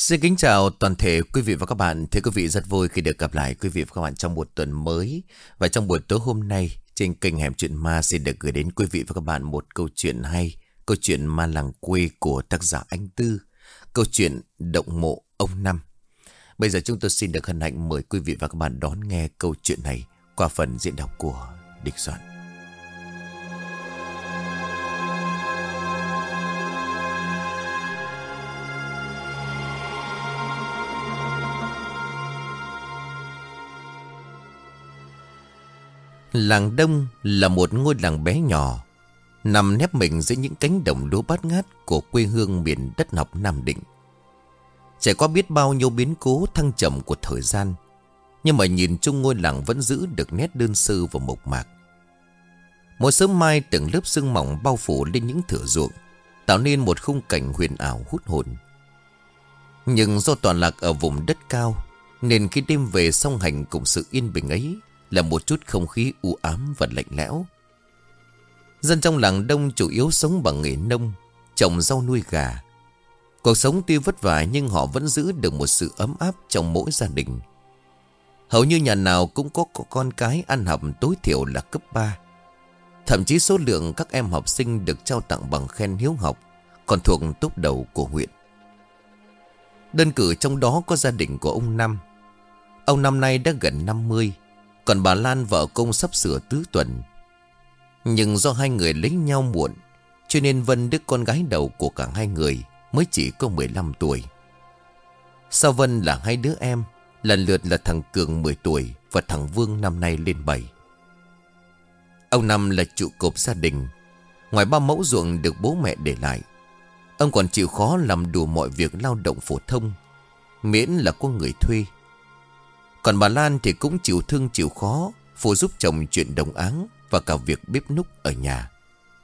Xin kính chào toàn thể quý vị và các bạn. Thưa quý vị, rất vui khi được gặp lại quý vị và các bạn trong một tuần mới. Và trong buổi tối hôm nay, trên kênh Hẻm Chuyện Ma xin được gửi đến quý vị và các bạn một câu chuyện hay. Câu chuyện Ma Làng Quê của tác giả Anh Tư. Câu chuyện Động Mộ Ông Năm. Bây giờ chúng tôi xin được hân hạnh mời quý vị và các bạn đón nghe câu chuyện này qua phần diễn đọc của Địch Soạn. Làng Đông là một ngôi làng bé nhỏ, nằm nép mình giữa những cánh đồng lúa bát ngát của quê hương miền đất ngọc Nam Định. Trải qua biết bao nhiêu biến cố thăng trầm của thời gian, nhưng mà nhìn chung ngôi làng vẫn giữ được nét đơn sơ và mộc mạc. Mỗi sớm mai từng lớp sương mỏng bao phủ lên những thửa ruộng, tạo nên một khung cảnh huyền ảo hút hồn. Nhưng do tọa lạc ở vùng đất cao, nên khi đêm về song hành cùng sự yên bình ấy là một chút không khí u ám và lạnh lẽo. Dân trong làng Đông chủ yếu sống bằng nghề nông, trồng rau nuôi gà. Cuộc sống tuy vất vả nhưng họ vẫn giữ được một sự ấm áp trong mỗi gia đình. Hầu như nhà nào cũng có con cái ăn học tối thiểu là cấp 3. Thậm chí số lượng các em học sinh được trao tặng bằng khen hiếu học còn thuộc top đầu của huyện. Đơn cử trong đó có gia đình của ông Năm. Ông năm nay đã gần 50, còn bà Lan vợ công sắp sửa tứ tuần. Nhưng do hai người lấy nhau muộn, cho nên Vân, đứa con gái đầu của cả hai người, mới chỉ có 15 tuổi. Sau Vân là hai đứa em, lần lượt là thằng Cường 10 tuổi và thằng Vương năm nay lên 7. Ông Năm là trụ cột gia đình. Ngoài 3 mẫu ruộng được bố mẹ để lại, ông còn chịu khó làm đủ mọi việc lao động phổ thông, miễn là có người thuê. Còn bà Lan thì cũng chịu thương chịu khó, phụ giúp chồng chuyện đồng áng và cả việc bếp núc ở nhà.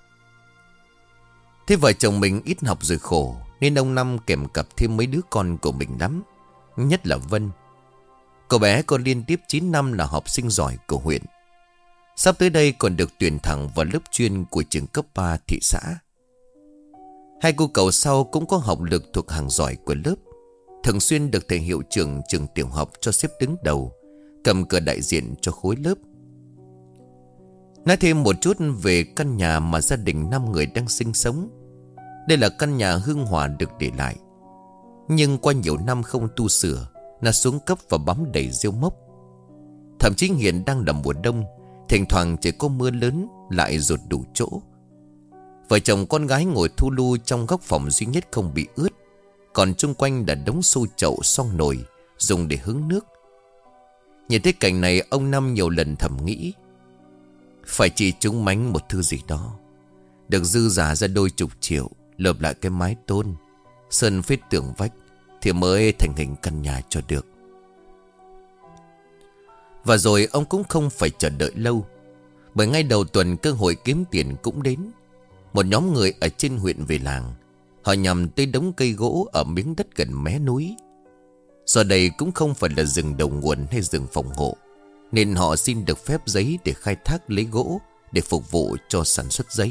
Thế vợ chồng mình ít học rồi khổ, nên ông Năm kèm cặp thêm mấy đứa con của mình lắm. Nhất là Vân. Cô bé còn liên tiếp 9 năm là học sinh giỏi của huyện. Sắp tới đây còn được tuyển thẳng vào lớp chuyên của trường cấp 3 thị xã. Hai cô cậu sau cũng có học lực thuộc hàng giỏi của lớp, thường xuyên được thầy hiệu trưởng trường tiểu học cho xếp đứng đầu, cầm cờ đại diện cho khối lớp. Nói thêm một chút về căn nhà mà gia đình 5 người đang sinh sống. Đây là căn nhà hương hỏa được để lại, nhưng qua nhiều năm không tu sửa, nó xuống cấp và bám đầy rêu mốc. Thậm chí hiện đang là mùa đông, thỉnh thoảng chỉ có mưa lớn lại rột đủ chỗ. Vợ chồng con gái ngồi thu lu trong góc phòng duy nhất không bị ướt, còn chung quanh là đống xô chậu xoong nồi dùng để hứng nước. Nhìn thấy cảnh này, ông Năm nhiều lần thầm nghĩ, phải chỉ trúng mánh một thứ gì đó, được dư giả ra đôi chục triệu, lợp lại cái mái tôn, sơn phết tường vách, thì mới thành hình căn nhà cho được. Và rồi ông cũng không phải chờ đợi lâu, bởi ngay đầu tuần cơ hội kiếm tiền cũng đến. Một nhóm người ở trên huyện về làng. Họ nhằm tới đống cây gỗ ở miếng đất gần mé núi. Do đây cũng không phải là rừng đầu nguồn hay rừng phòng hộ, nên họ xin được phép giấy để khai thác lấy gỗ để phục vụ cho sản xuất giấy.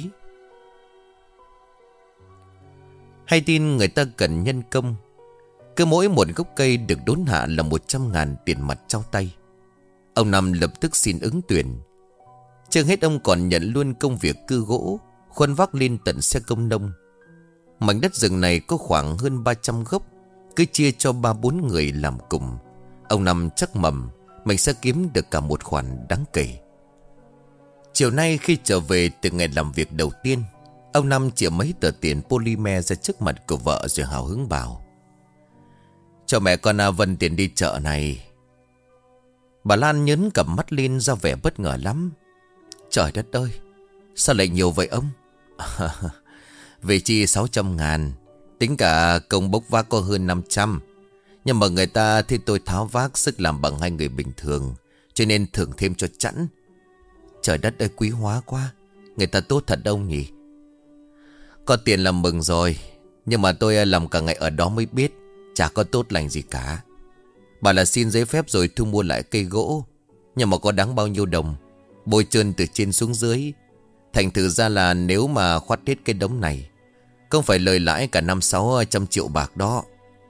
Hay tin người ta cần nhân công. Cứ mỗi một gốc cây được đốn hạ là 100.000 tiền mặt trao tay. Ông Năm lập tức xin ứng tuyển. Chưa hết, ông còn nhận luôn công việc cưa gỗ, khuân vác lên tận xe công nông. Mảnh đất rừng này có khoảng hơn 300 gốc, cứ chia cho 3-4 người làm cùng. Ông Năm chắc mầm mình sẽ kiếm được cả một khoản đáng kể. Chiều nay khi trở về từ ngày làm việc đầu tiên, ông Năm chĩa mấy tờ tiền polymer ra trước mặt của vợ rồi hào hứng bảo, cho mẹ con Vân tiền đi chợ này. Bà Lan nhớn cặp mắt lên ra vẻ bất ngờ lắm. Trời đất ơi, sao lại nhiều vậy ông? Về chi 600.000, tính cả công bốc vác có hơn 500. Nhưng mà người ta thì tôi tháo vác sức làm bằng hai người bình thường, cho nên thưởng thêm cho chẵn. Trời đất ơi, quý hóa quá. Người ta tốt thật ông nhỉ? Có tiền là mừng rồi, nhưng mà tôi làm cả ngày ở đó mới biết chả có tốt lành gì cả. Bà là xin giấy phép rồi thu mua lại cây gỗ, nhưng mà có đáng bao nhiêu đồng, bôi trơn từ trên xuống dưới. Thành thử ra là nếu mà khoát hết cái đống này, không phải lời lãi cả 5-600 triệu bạc đó.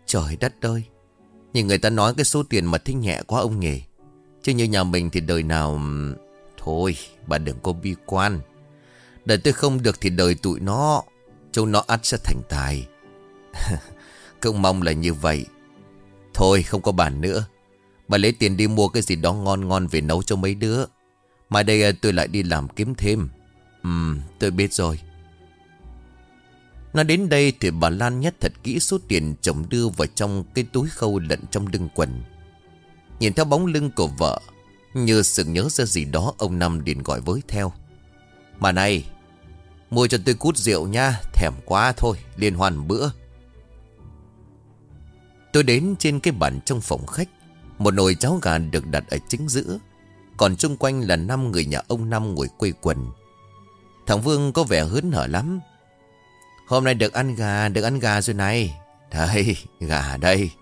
Trời đất ơi. Nhưng người ta nói cái số tiền mà thích nhẹ quá ông nhỉ. Chứ như nhà mình thì đời nào... Thôi bà đừng có bi quan. Đời tôi không được thì đời tụi nó. Chúng nó ắt sẽ thành tài. Cũng mong là như vậy. Thôi không có bàn nữa. Bà lấy tiền đi mua cái gì đó ngon ngon về nấu cho mấy đứa. Mai đây tôi lại đi làm kiếm thêm. Tôi biết rồi. Nói đến đây thì bà Lan nhét thật kỹ số tiền chồng đưa vào trong cái túi khâu lẫn trong lưng quần. Nhìn theo bóng lưng của vợ, như sực nhớ ra gì đó, ông Năm liền gọi với theo. Bà này, mua cho tôi cút rượu nha, thèm quá thôi, liên hoan bữa. Tôi đến trên cái bàn trong phòng khách. Một nồi cháo gà được đặt ở chính giữa. Còn chung quanh là 5 người nhà ông Năm ngồi quây quần. Thằng Vương có vẻ hớn hở lắm. Hôm nay được ăn gà rồi này. Đây, gà đây.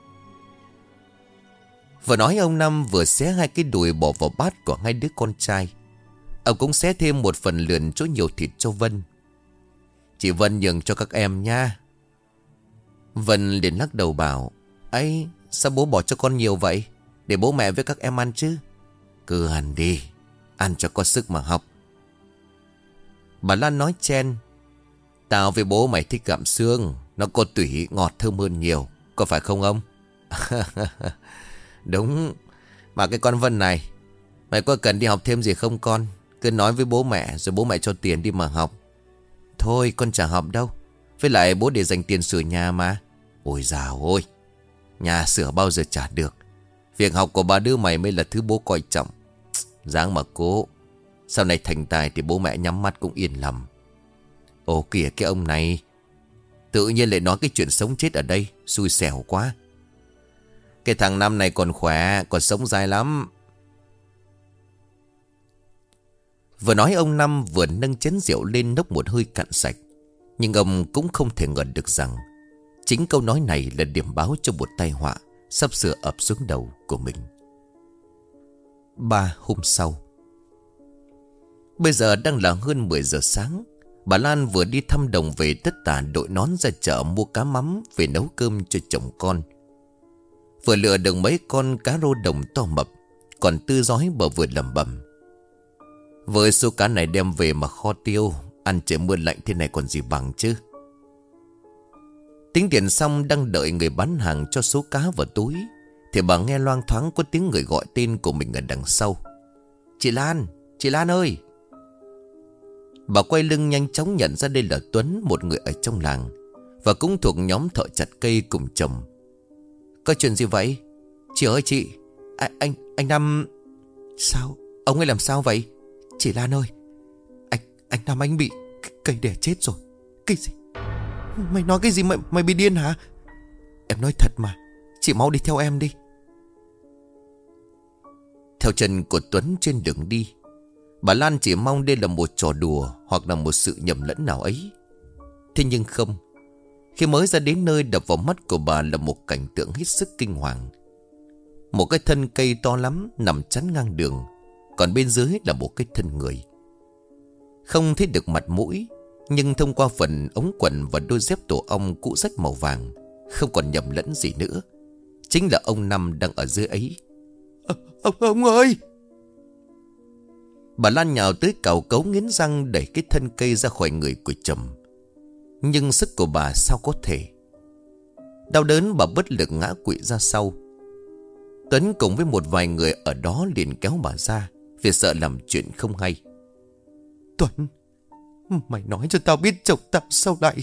Vừa nói ông Năm vừa xé 2 cái đùi bỏ vào bát của 2 đứa con trai. Ông cũng xé thêm một phần lườn chỗ nhiều thịt cho Vân. Chị Vân nhường cho các em nha. Vân liền lắc đầu bảo: ấy, sao bố bỏ cho con nhiều vậy? Để bố mẹ với các em ăn chứ. Cứ ăn đi, ăn cho có sức mà học. Bà Lan nói chen: tao với bố mày thích gặm xương, nó có tủy ngọt thơm hơn nhiều. Có phải không ông? Đúng. Mà cái con Vân này, mày có cần đi học thêm gì không con? Cứ nói với bố mẹ rồi bố mẹ cho tiền đi mà học. Thôi con chả học đâu. Với lại bố để dành tiền sửa nhà mà. Ôi dào ôi, nhà sửa bao giờ trả được. Việc học của ba đứa mày mới là thứ bố coi trọng. Ráng mà cố. Sau này thành tài thì bố mẹ nhắm mắt cũng yên lòng. Ồ kìa cái ông này, tự nhiên lại nói cái chuyện sống chết ở đây. Xui xẻo quá. Cái thằng Năm này còn khỏe, còn sống dài lắm. Vừa nói ông Năm vừa nâng chén rượu lên nốc một hơi cạn sạch. Nhưng ông cũng không thể ngờ được rằng chính câu nói này là điểm báo cho một tai họa sắp sửa ập xuống đầu của mình. 3 hôm sau. Bây giờ đang là hơn 10 giờ sáng. Bà Lan vừa đi thăm đồng về, tất tả đội nón ra chợ mua cá mắm về nấu cơm cho chồng con. Vừa lựa được mấy con cá rô đồng to mập, còn tư rói bà vừa lẩm bẩm: với số cá này đem về mà kho tiêu, ăn trời mưa lạnh thế này còn gì bằng chứ. Tính tiền xong đang đợi người bán hàng cho số cá vào túi, thì bà nghe loang thoáng có tiếng người gọi tên của mình ở đằng sau. Chị Lan ơi. Bà quay lưng nhanh chóng nhận ra đây là Tuấn, một người ở trong làng, và cũng thuộc nhóm thợ chặt cây cùng chồng. Có chuyện gì vậy? Chị ơi chị, anh Năm... Sao? Ông ấy làm sao vậy? Chị Lan ơi, anh Năm anh bị cây đẻ chết rồi. Cái gì? Mày nói cái gì, mày bị điên hả? Em nói thật mà, chị mau đi theo em đi. Theo chân của Tuấn trên đường đi, bà Lan chỉ mong đây là một trò đùa hoặc là một sự nhầm lẫn nào ấy. Thế nhưng không. Khi mới ra đến nơi, đập vào mắt của bà là một cảnh tượng hết sức kinh hoàng. Một cái thân cây to lắm nằm chắn ngang đường, còn bên dưới là một cái thân người. Không thấy được mặt mũi, nhưng thông qua phần ống quần và đôi dép tổ ong cũ rách màu vàng, không còn nhầm lẫn gì nữa. Chính là ông Năm đang ở dưới ấy. Ông ơi! Bà Lan nhào tới cào cấu nghiến răng đẩy cái thân cây ra khỏi người của chồng. Nhưng sức của bà sao có thể. Đau đớn bà bất lực ngã quỵ ra sau. Tuấn cùng với một vài người ở đó liền kéo bà ra, vì sợ làm chuyện không hay. Tuấn, mày nói cho tao biết chồng tao sao lại...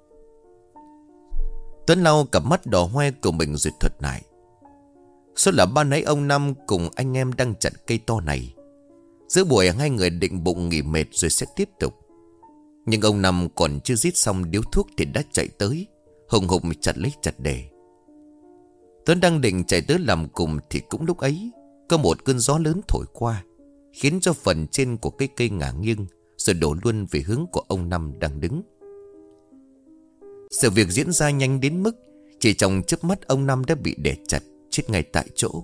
Tuấn lau cặp mắt đỏ hoe của mình rồi thuật lại. Số là ban nãy ông Năm cùng anh em đang chặt cây to này. Giữa buổi hai người định bụng nghỉ mệt rồi sẽ tiếp tục. Nhưng ông Năm còn chưa rít xong điếu thuốc thì đã chạy tới, hùng hục chặt lấy chặt để. Tuấn đang định chạy tới làm cùng thì cũng lúc ấy có một cơn gió lớn thổi qua, khiến cho phần trên của cái cây ngả nghiêng, rồi đổ luôn về hướng của ông Năm đang đứng. Sự việc diễn ra nhanh đến mức chỉ trong chớp mắt ông Năm đã bị đè chặt, chết ngay tại chỗ.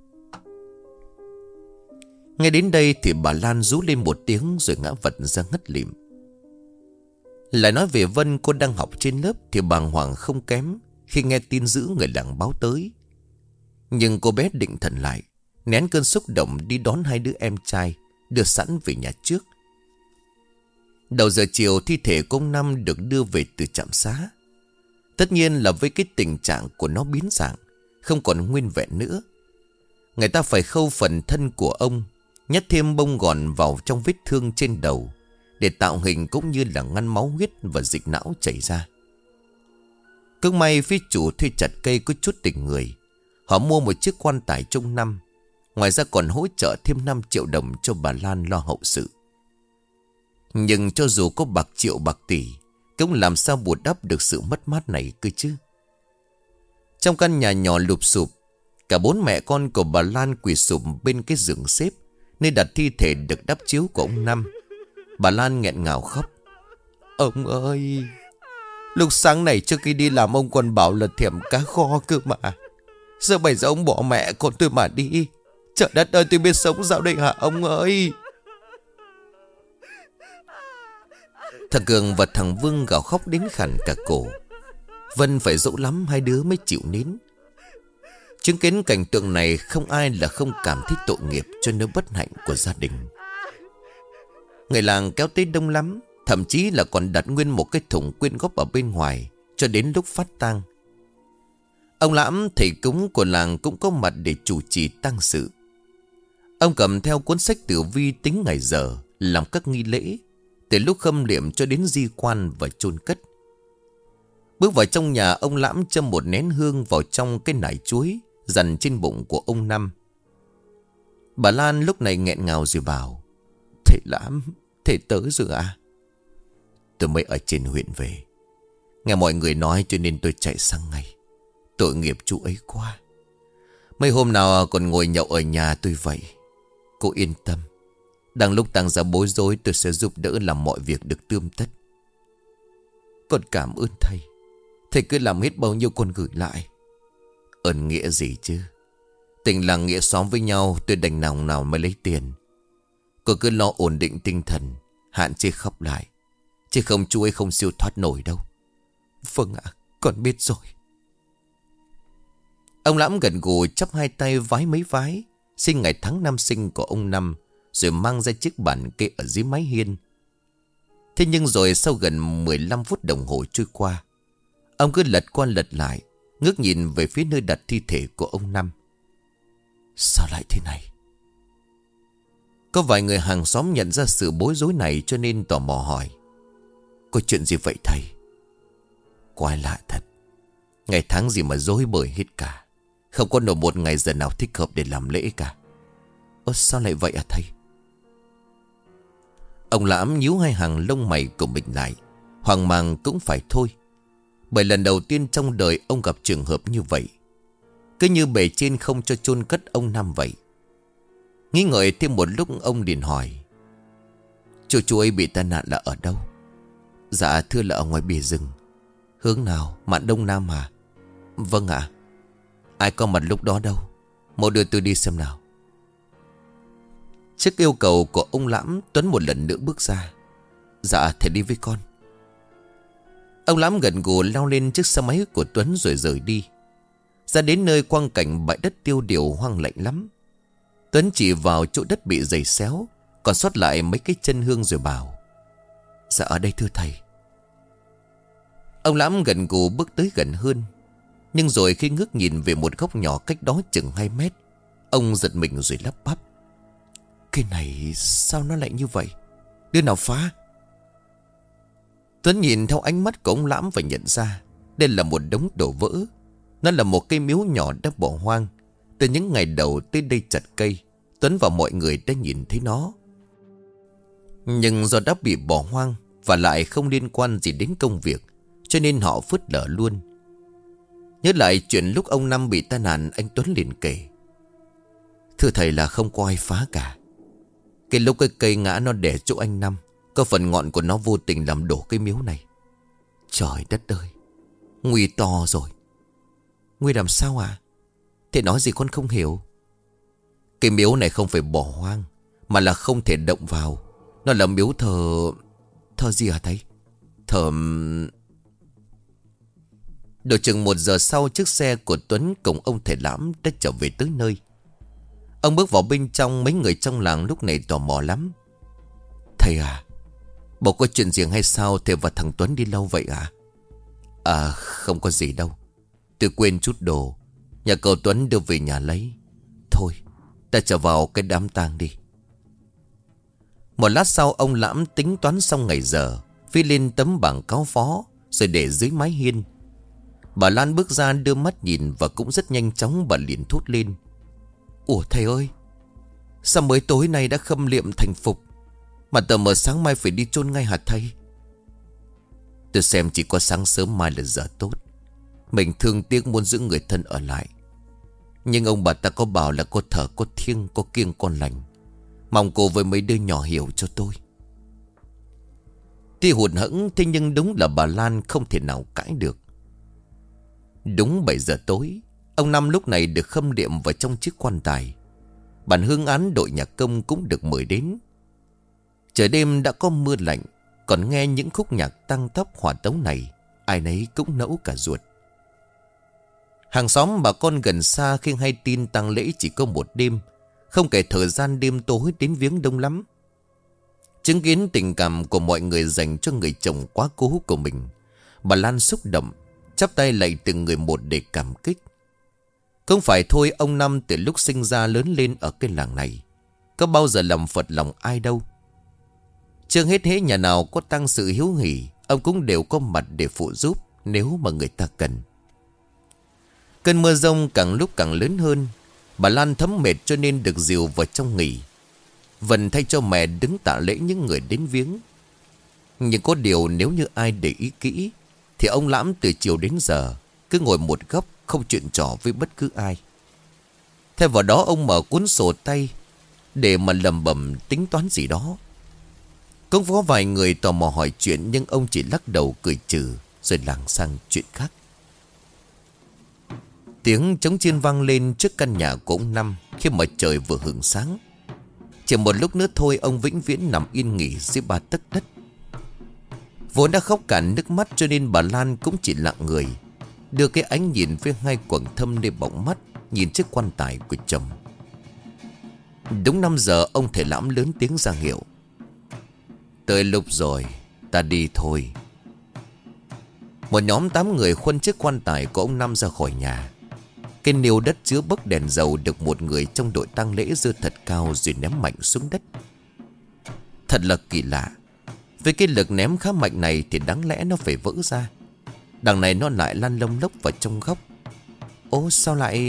Ngay đến đây thì bà Lan rú lên một tiếng rồi ngã vật ra ngất lịm. Lại nói về Vân, cô đang học trên lớp thì bàng hoàng không kém khi nghe tin dữ người làng báo tới. Nhưng cô bé định thần lại, nén cơn xúc động đi đón hai đứa em trai, đưa sẵn về nhà trước. Đầu giờ chiều thi thể của ông Năm được đưa về từ trạm xá. Tất nhiên là với cái tình trạng của nó biến dạng, không còn nguyên vẹn nữa. Người ta phải khâu phần thân của ông, nhét thêm bông gòn vào trong vết thương trên đầu, để tạo hình cũng như là ngăn máu huyết và dịch não chảy ra. Cứ may phía chủ thuê chặt cây có chút tình người. Họ mua một chiếc quan tài trong năm. Ngoài ra còn hỗ trợ thêm 5 triệu đồng cho bà Lan lo hậu sự. Nhưng cho dù có bạc triệu bạc tỷ, cũng làm sao bù đắp được sự mất mát này cơ chứ. Trong căn nhà nhỏ lụp sụp, cả 4 mẹ con của bà Lan quỳ sụp bên cái giường xếp nơi đặt thi thể được đắp chiếu của ông Năm. Bà Lan nghẹn ngào khóc. Ông ơi, lúc sáng này trước khi đi làm ông còn bảo là thèm cá kho cơ mà. Giờ bây giờ ông bỏ mẹ con tôi mà đi. Trời đất ơi, tôi biết sống sao đây hả ông ơi. Thằng Cường và thằng Vương gào khóc đến khàn cả cổ. Vân phải dỗ lắm hai đứa mới chịu nín. Chứng kiến cảnh tượng này, không ai là không cảm thấy tội nghiệp cho nỗi bất hạnh của gia đình. Người làng kéo tới đông lắm, thậm chí là còn đặt nguyên một cái thùng quyên góp ở bên ngoài cho đến lúc phát tang. Ông Lãm, thầy cúng của làng, cũng có mặt để chủ trì tang sự. Ông cầm theo cuốn sách tử vi tính ngày giờ, làm các nghi lễ, từ lúc khâm liệm cho đến di quan và chôn cất. Bước vào trong nhà, ông Lãm châm một nén hương vào trong cái nải chuối dằn trên bụng của ông Năm. Bà Lan lúc này nghẹn ngào rồi bảo: Thầy Lãm, thầy tới rồi à? Tôi mới ở trên huyện về, nghe mọi người nói cho nên tôi chạy sang ngay. Tội nghiệp chú ấy quá. Mấy hôm nào còn ngồi nhậu ở nhà tôi vậy. Cô yên tâm, đang lúc tăng ra bối rối, tôi sẽ giúp đỡ làm mọi việc được tươm tất. Con cảm ơn thầy. Thầy cứ làm hết bao nhiêu con gửi lại. Ơn nghĩa gì chứ. Tình làng nghĩa xóm với nhau, tôi đành lòng nào mới lấy tiền. Cô cứ lo ổn định tinh thần, hạn chế khóc lại, chứ không chú ấy không siêu thoát nổi đâu. Vâng ạ, con biết rồi. Ông Lãm gật gù chắp hai tay vái mấy vái, xin ngày tháng năm sinh của ông Năm, rồi mang ra chiếc bàn kê ở dưới mái hiên. Thế nhưng rồi sau gần 15 phút đồng hồ trôi qua, ông cứ lật qua lật lại, ngước nhìn về phía nơi đặt thi thể của ông Năm. Sao lại thế này? Có vài người hàng xóm nhận ra sự bối rối này cho nên tò mò hỏi: Có chuyện gì vậy thầy? Quái lạ thật, ngày tháng gì mà rối bời hết cả. Không có nổi một ngày giờ nào thích hợp để làm lễ cả. Ơ sao lại vậy à thầy? Ông Lãm nhíu hai hàng lông mày của mình lại, hoang mang cũng phải thôi. Bởi lần đầu tiên trong đời ông gặp trường hợp như vậy. Cứ như bề trên không cho chôn cất ông Năm vậy. Nghĩ ngợi thêm một lúc, ông liền hỏi: Chú ấy bị tai nạn là ở đâu? Dạ thưa là ở ngoài bìa rừng. Hướng nào, mạn đông nam à? Vâng ạ. Ai có mặt lúc đó đâu? Mau đưa tôi đi xem nào. Trước yêu cầu của ông Lãm, Tuấn một lần nữa bước ra. Dạ thầy đi với con. Ông Lãm gần gù leo lên chiếc xe máy của Tuấn rồi rời đi. Ra đến nơi quang cảnh bãi đất tiêu điều hoang lạnh lắm. Tuấn chỉ vào chỗ đất bị giày xéo, còn sót lại mấy cái chân hương rồi bảo: Dạ ở đây thưa thầy. Ông Lãm gần gù bước tới gần hơn. Nhưng rồi khi ngước nhìn về một góc nhỏ cách đó chừng 2 mét, ông giật mình rồi lắp bắp: Cái này sao nó lại như vậy? Đứa nào phá? Tuấn nhìn theo ánh mắt của ông Lãm và nhận ra đây là một đống đổ vỡ. Nó là một cây miếu nhỏ đã bỏ hoang. Từ những ngày đầu tới đây chặt cây, Tuấn và mọi người đã nhìn thấy nó. Nhưng do đã bị bỏ hoang và lại không liên quan gì đến công việc, cho nên họ phớt lờ luôn. Nhớ lại chuyện lúc ông Năm bị tai nạn, anh Tuấn liền kể: Thưa thầy là không có ai phá cả. Cái lúc cái cây ngã nó đè chỗ anh Năm, có phần ngọn của nó vô tình làm đổ cái miếu này. Trời đất ơi, nguy to rồi. Nguy làm sao à? Thế nói gì con không hiểu. Cái miếu này không phải bỏ hoang, mà là không thể động vào. Nó là miếu thờ... Thờ gì hả thầy? Thờ... Độ chừng 1 giờ sau, chiếc xe của Tuấn cùng ông thầy Lãm đã trở về tới nơi. Ông bước vào bên trong, mấy người trong làng lúc này tò mò lắm. Thầy à, bộ có chuyện gì hay sao thầy và thằng Tuấn đi lâu vậy à? À, không có gì đâu. Tôi quên chút đồ, nhà cậu Tuấn đưa về nhà lấy. Thôi, ta trở vào cái đám tang đi. Một lát sau, ông Lãm tính toán xong ngày giờ, phi lên tấm bảng cáo phó rồi để dưới mái hiên. Bà Lan bước ra đưa mắt nhìn và cũng rất nhanh chóng bà liền thốt lên. Ủa thầy ơi, sao mới tối nay đã khâm liệm thành phục, mà tờ mờ sáng mai phải đi chôn ngay hả thầy? Tôi xem chỉ có sáng sớm mai là giờ tốt. Mình thương tiếc muốn giữ người thân ở lại, nhưng ông bà ta có bảo là có thờ có thiêng có kiêng con lành. Mong cô với mấy đứa nhỏ hiểu cho tôi. Tuy hụt hẫng, thế nhưng đúng là bà Lan không thể nào cãi được. Đúng 7 giờ tối, ông Năm lúc này được khâm liệm vào trong chiếc quan tài. Bản hương án đội nhạc công cũng được mời đến. Trời đêm đã có mưa lạnh, còn nghe những khúc nhạc tăng tốc hòa tấu này, ai nấy cũng nẫu cả ruột. Hàng xóm bà con gần xa khi hay tin tang lễ chỉ có một đêm, không kể thời gian đêm tối đến viếng đông lắm. Chứng kiến tình cảm của mọi người dành cho người chồng quá cố của mình, bà Lan xúc động, chắp tay lạy từng người một để cảm kích. Không phải thôi, ông Năm từ lúc sinh ra lớn lên ở cái làng này, có bao giờ làm phật lòng ai đâu. Chưa hết hễ nhà nào có tăng sự hiếu hỉ, ông cũng đều có mặt để phụ giúp nếu mà người ta cần. Cơn mưa giông càng lúc càng lớn hơn, bà Lan thấm mệt cho nên được dìu vào trong nghỉ. Vân thay cho mẹ đứng tạ lễ những người đến viếng. Nhưng có điều nếu như ai để ý kỹ, thì ông Lãm từ chiều đến giờ cứ ngồi một góc không chuyện trò với bất cứ ai. Thay vào đó ông mở cuốn sổ tay để mà lẩm bẩm tính toán gì đó. Cũng có vài người tò mò hỏi chuyện, nhưng ông chỉ lắc đầu cười trừ rồi lảng sang chuyện khác. Tiếng trống chiên vang lên trước căn nhà của ông Năm khi mà trời vừa hửng sáng. Chỉ một lúc nữa thôi, ông vĩnh viễn nằm yên nghỉ dưới 3 tấc đất. Vốn đã khóc cạn nước mắt cho nên bà Lan cũng chỉ lặng người, đưa cái ánh nhìn với hai quầng thâm lên bọng mắt nhìn chiếc quan tài của chồng. Đúng 5 giờ, ông thầy Lãm lớn tiếng ra hiệu. Tới lúc rồi, ta đi thôi. Một nhóm 8 người khuân chiếc quan tài của ông Năm ra khỏi nhà. Cái niêu đất chứa bấc đèn dầu được một người trong đội tang lễ giơ thật cao rồi ném mạnh xuống đất. Thật là kỳ lạ, với cái lực ném khá mạnh này thì đáng lẽ nó phải vỡ ra. Đằng này nó lại lăn lông lốc vào trong góc. Ố sao lại...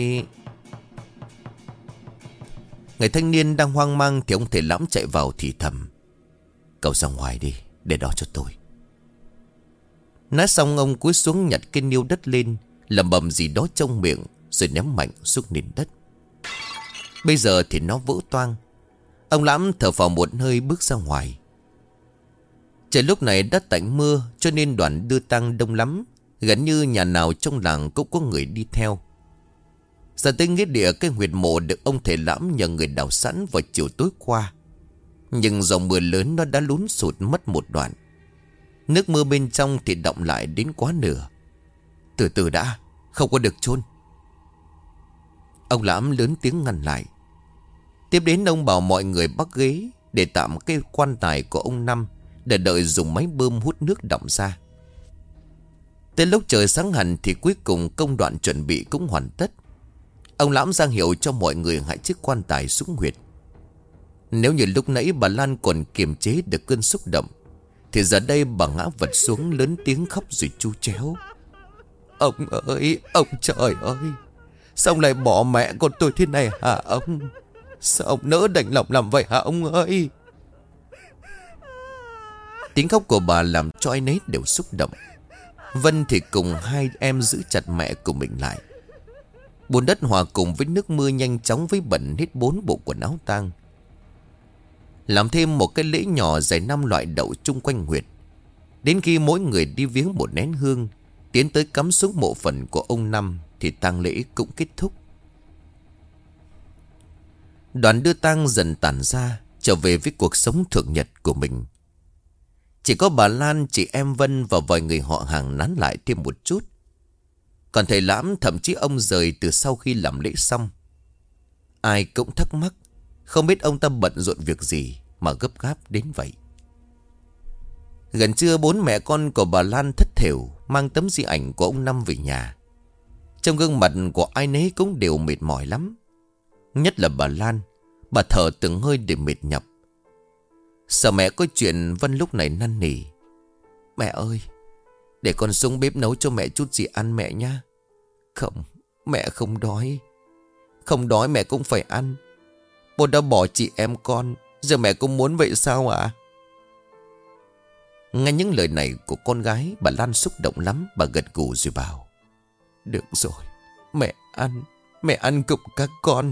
Người thanh niên đang hoang mang thì ông thầy Lãm chạy vào thì thầm. Cậu ra ngoài đi, để đó cho tôi. Nói xong ông cúi xuống nhặt cái niêu đất lên, lẩm bẩm gì đó trong miệng rồi ném mạnh xuống nền đất. Bây giờ thì nó vỡ toang. Ông Lãm thở phào một hơi bước ra ngoài. Trời lúc này đã tạnh mưa cho nên đoàn đưa tang đông lắm, gần như nhà nào trong làng cũng có người đi theo. Giờ tới nghĩa địa, cái huyệt mộ được ông thầy Lãm nhờ người đào sẵn vào chiều tối qua. Nhưng do mưa lớn nó đã lún sụt mất một đoạn. Nước mưa bên trong thì đọng lại đến quá nửa. Từ từ đã, không có được chôn. Ông Lãm lớn tiếng ngăn lại. Tiếp đến ông bảo mọi người bắt ghế để tạm cái quan tài của ông Năm, để đợi dùng máy bơm hút nước đọng ra. Tới lúc trời sáng hẳn thì cuối cùng công đoạn chuẩn bị cũng hoàn tất. Ông Lãm ra hiệu cho mọi người hạ chiếc quan tài xuống huyệt. Nếu như lúc nãy bà Lan còn kiềm chế được cơn xúc động, thì giờ đây bà ngã vật xuống lớn tiếng khóc rồi chu chéo. Ông ơi, ông trời ơi, sao ông lại bỏ mẹ con tôi thế này hả ông? Sao ông nỡ đành lòng làm vậy hả ông ơi? Tiếng khóc của bà làm cho ai nấy đều xúc động. Vân thì cùng hai em giữ chặt mẹ của mình lại. Bùn đất hòa cùng với nước mưa nhanh chóng với bẩn hết 4 bộ quần áo tang. Làm thêm một cái lễ nhỏ dài 5 loại đậu chung quanh huyệt. Đến khi mỗi người đi viếng một nén hương, tiến tới cắm xuống mộ phần của ông Năm, thì tang lễ cũng kết thúc. Đoàn đưa tang dần tản ra, trở về với cuộc sống thường nhật của mình. Chỉ có bà Lan, chị em Vân và vài người họ hàng nán lại thêm một chút. Còn thầy Lãm thậm chí ông rời từ sau khi làm lễ xong. Ai cũng thắc mắc, không biết ông ta bận rộn việc gì mà gấp gáp đến vậy. Gần trưa 4 mẹ con của bà Lan thất thểu mang tấm di ảnh của ông Năm về nhà. Trong gương mặt của ai nấy cũng đều mệt mỏi lắm. Nhất là bà Lan, bà thở từng hơi để mệt nhọc. Sợ mẹ có chuyện, Vân lúc này năn nỉ. Mẹ ơi, để con xuống bếp nấu cho mẹ chút gì ăn mẹ nhá. Không, mẹ không đói. Không đói mẹ cũng phải ăn. Bố đã bỏ chị em con, giờ mẹ cũng muốn vậy sao ạ? Nghe những lời này của con gái, bà Lan xúc động lắm. Bà gật gù rồi bảo: được rồi, mẹ ăn cùng các con.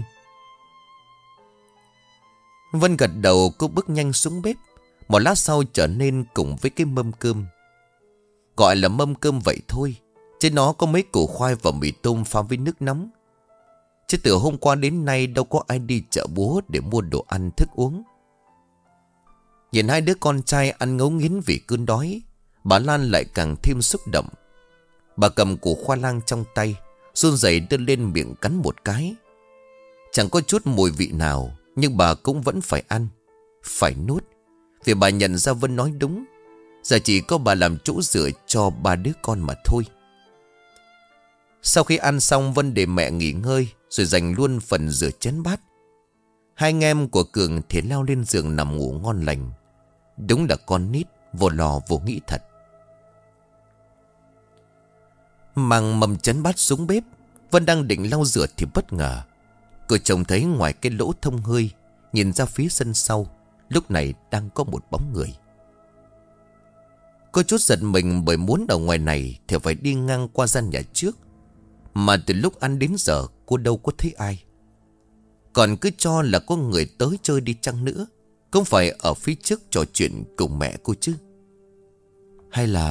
Vân gật đầu, cô bước nhanh xuống bếp. Một lát sau trở nên cùng với cái mâm cơm. Gọi là mâm cơm vậy thôi, trên nó có mấy củ khoai và mì tôm pha với nước nóng. Chứ từ hôm qua đến nay đâu có ai đi chợ búa để mua đồ ăn thức uống. Nhìn hai đứa con trai ăn ngấu nghiến vì cơn đói, bà Lan lại càng thêm xúc động. Bà cầm củ khoai lang trong tay, run rẩy đưa lên miệng cắn một cái. Chẳng có chút mùi vị nào, nhưng bà cũng vẫn phải ăn, phải nuốt. Vì bà nhận ra Vân nói đúng, giờ chỉ có bà làm chỗ dựa cho ba đứa con mà thôi. Sau khi ăn xong, Vân để mẹ nghỉ ngơi, rồi dành luôn phần rửa chén bát. Hai anh em của Cường thì leo lên giường nằm ngủ ngon lành. Đúng là con nít, vô lo vô nghĩ thật. Mang mâm chén bát xuống bếp, Vân đang định lau rửa thì bất ngờ cô trông thấy ngoài cái lỗ thông hơi, nhìn ra phía sân sau, lúc này đang có một bóng người. Cô chút giật mình, bởi muốn ở ngoài này thì phải đi ngang qua gian nhà trước, mà từ lúc ăn đến giờ cô đâu có thấy ai. Còn cứ cho là có người tới chơi đi chăng nữa, cũng phải ở phía trước trò chuyện cùng mẹ cô chứ. Hay là...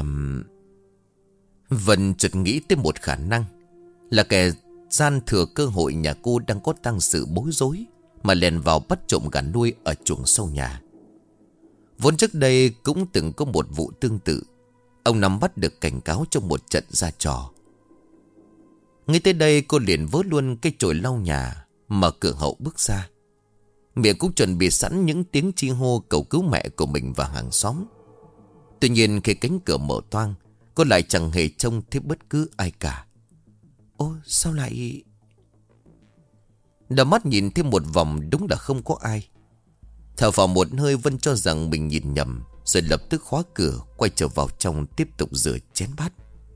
Vân chợt nghĩ tới một khả năng, là kẻ gian thừa cơ hội nhà cô đang có tang sự bối rối mà lèn vào bắt trộm gà nuôi ở chuồng sau nhà. Vốn trước đây cũng từng có một vụ tương tự, ông Năm bắt được cảnh cáo trong một trận ra trò. Ngay tới đây cô liền vớ luôn cái chổi lau nhà, mở cửa hậu bước ra. Miệng cũng chuẩn bị sẵn những tiếng chi hô cầu cứu mẹ của mình và hàng xóm. Tuy nhiên khi cánh cửa mở toang, cô lại chẳng hề trông thấy bất cứ ai cả. Ô, sao lại... Đảo mắt nhìn thêm một vòng, đúng là không có ai. Thở vào một hơi, Vân cho rằng mình nhìn nhầm, rồi lập tức khóa cửa, quay trở vào trong tiếp tục rửa chén bát.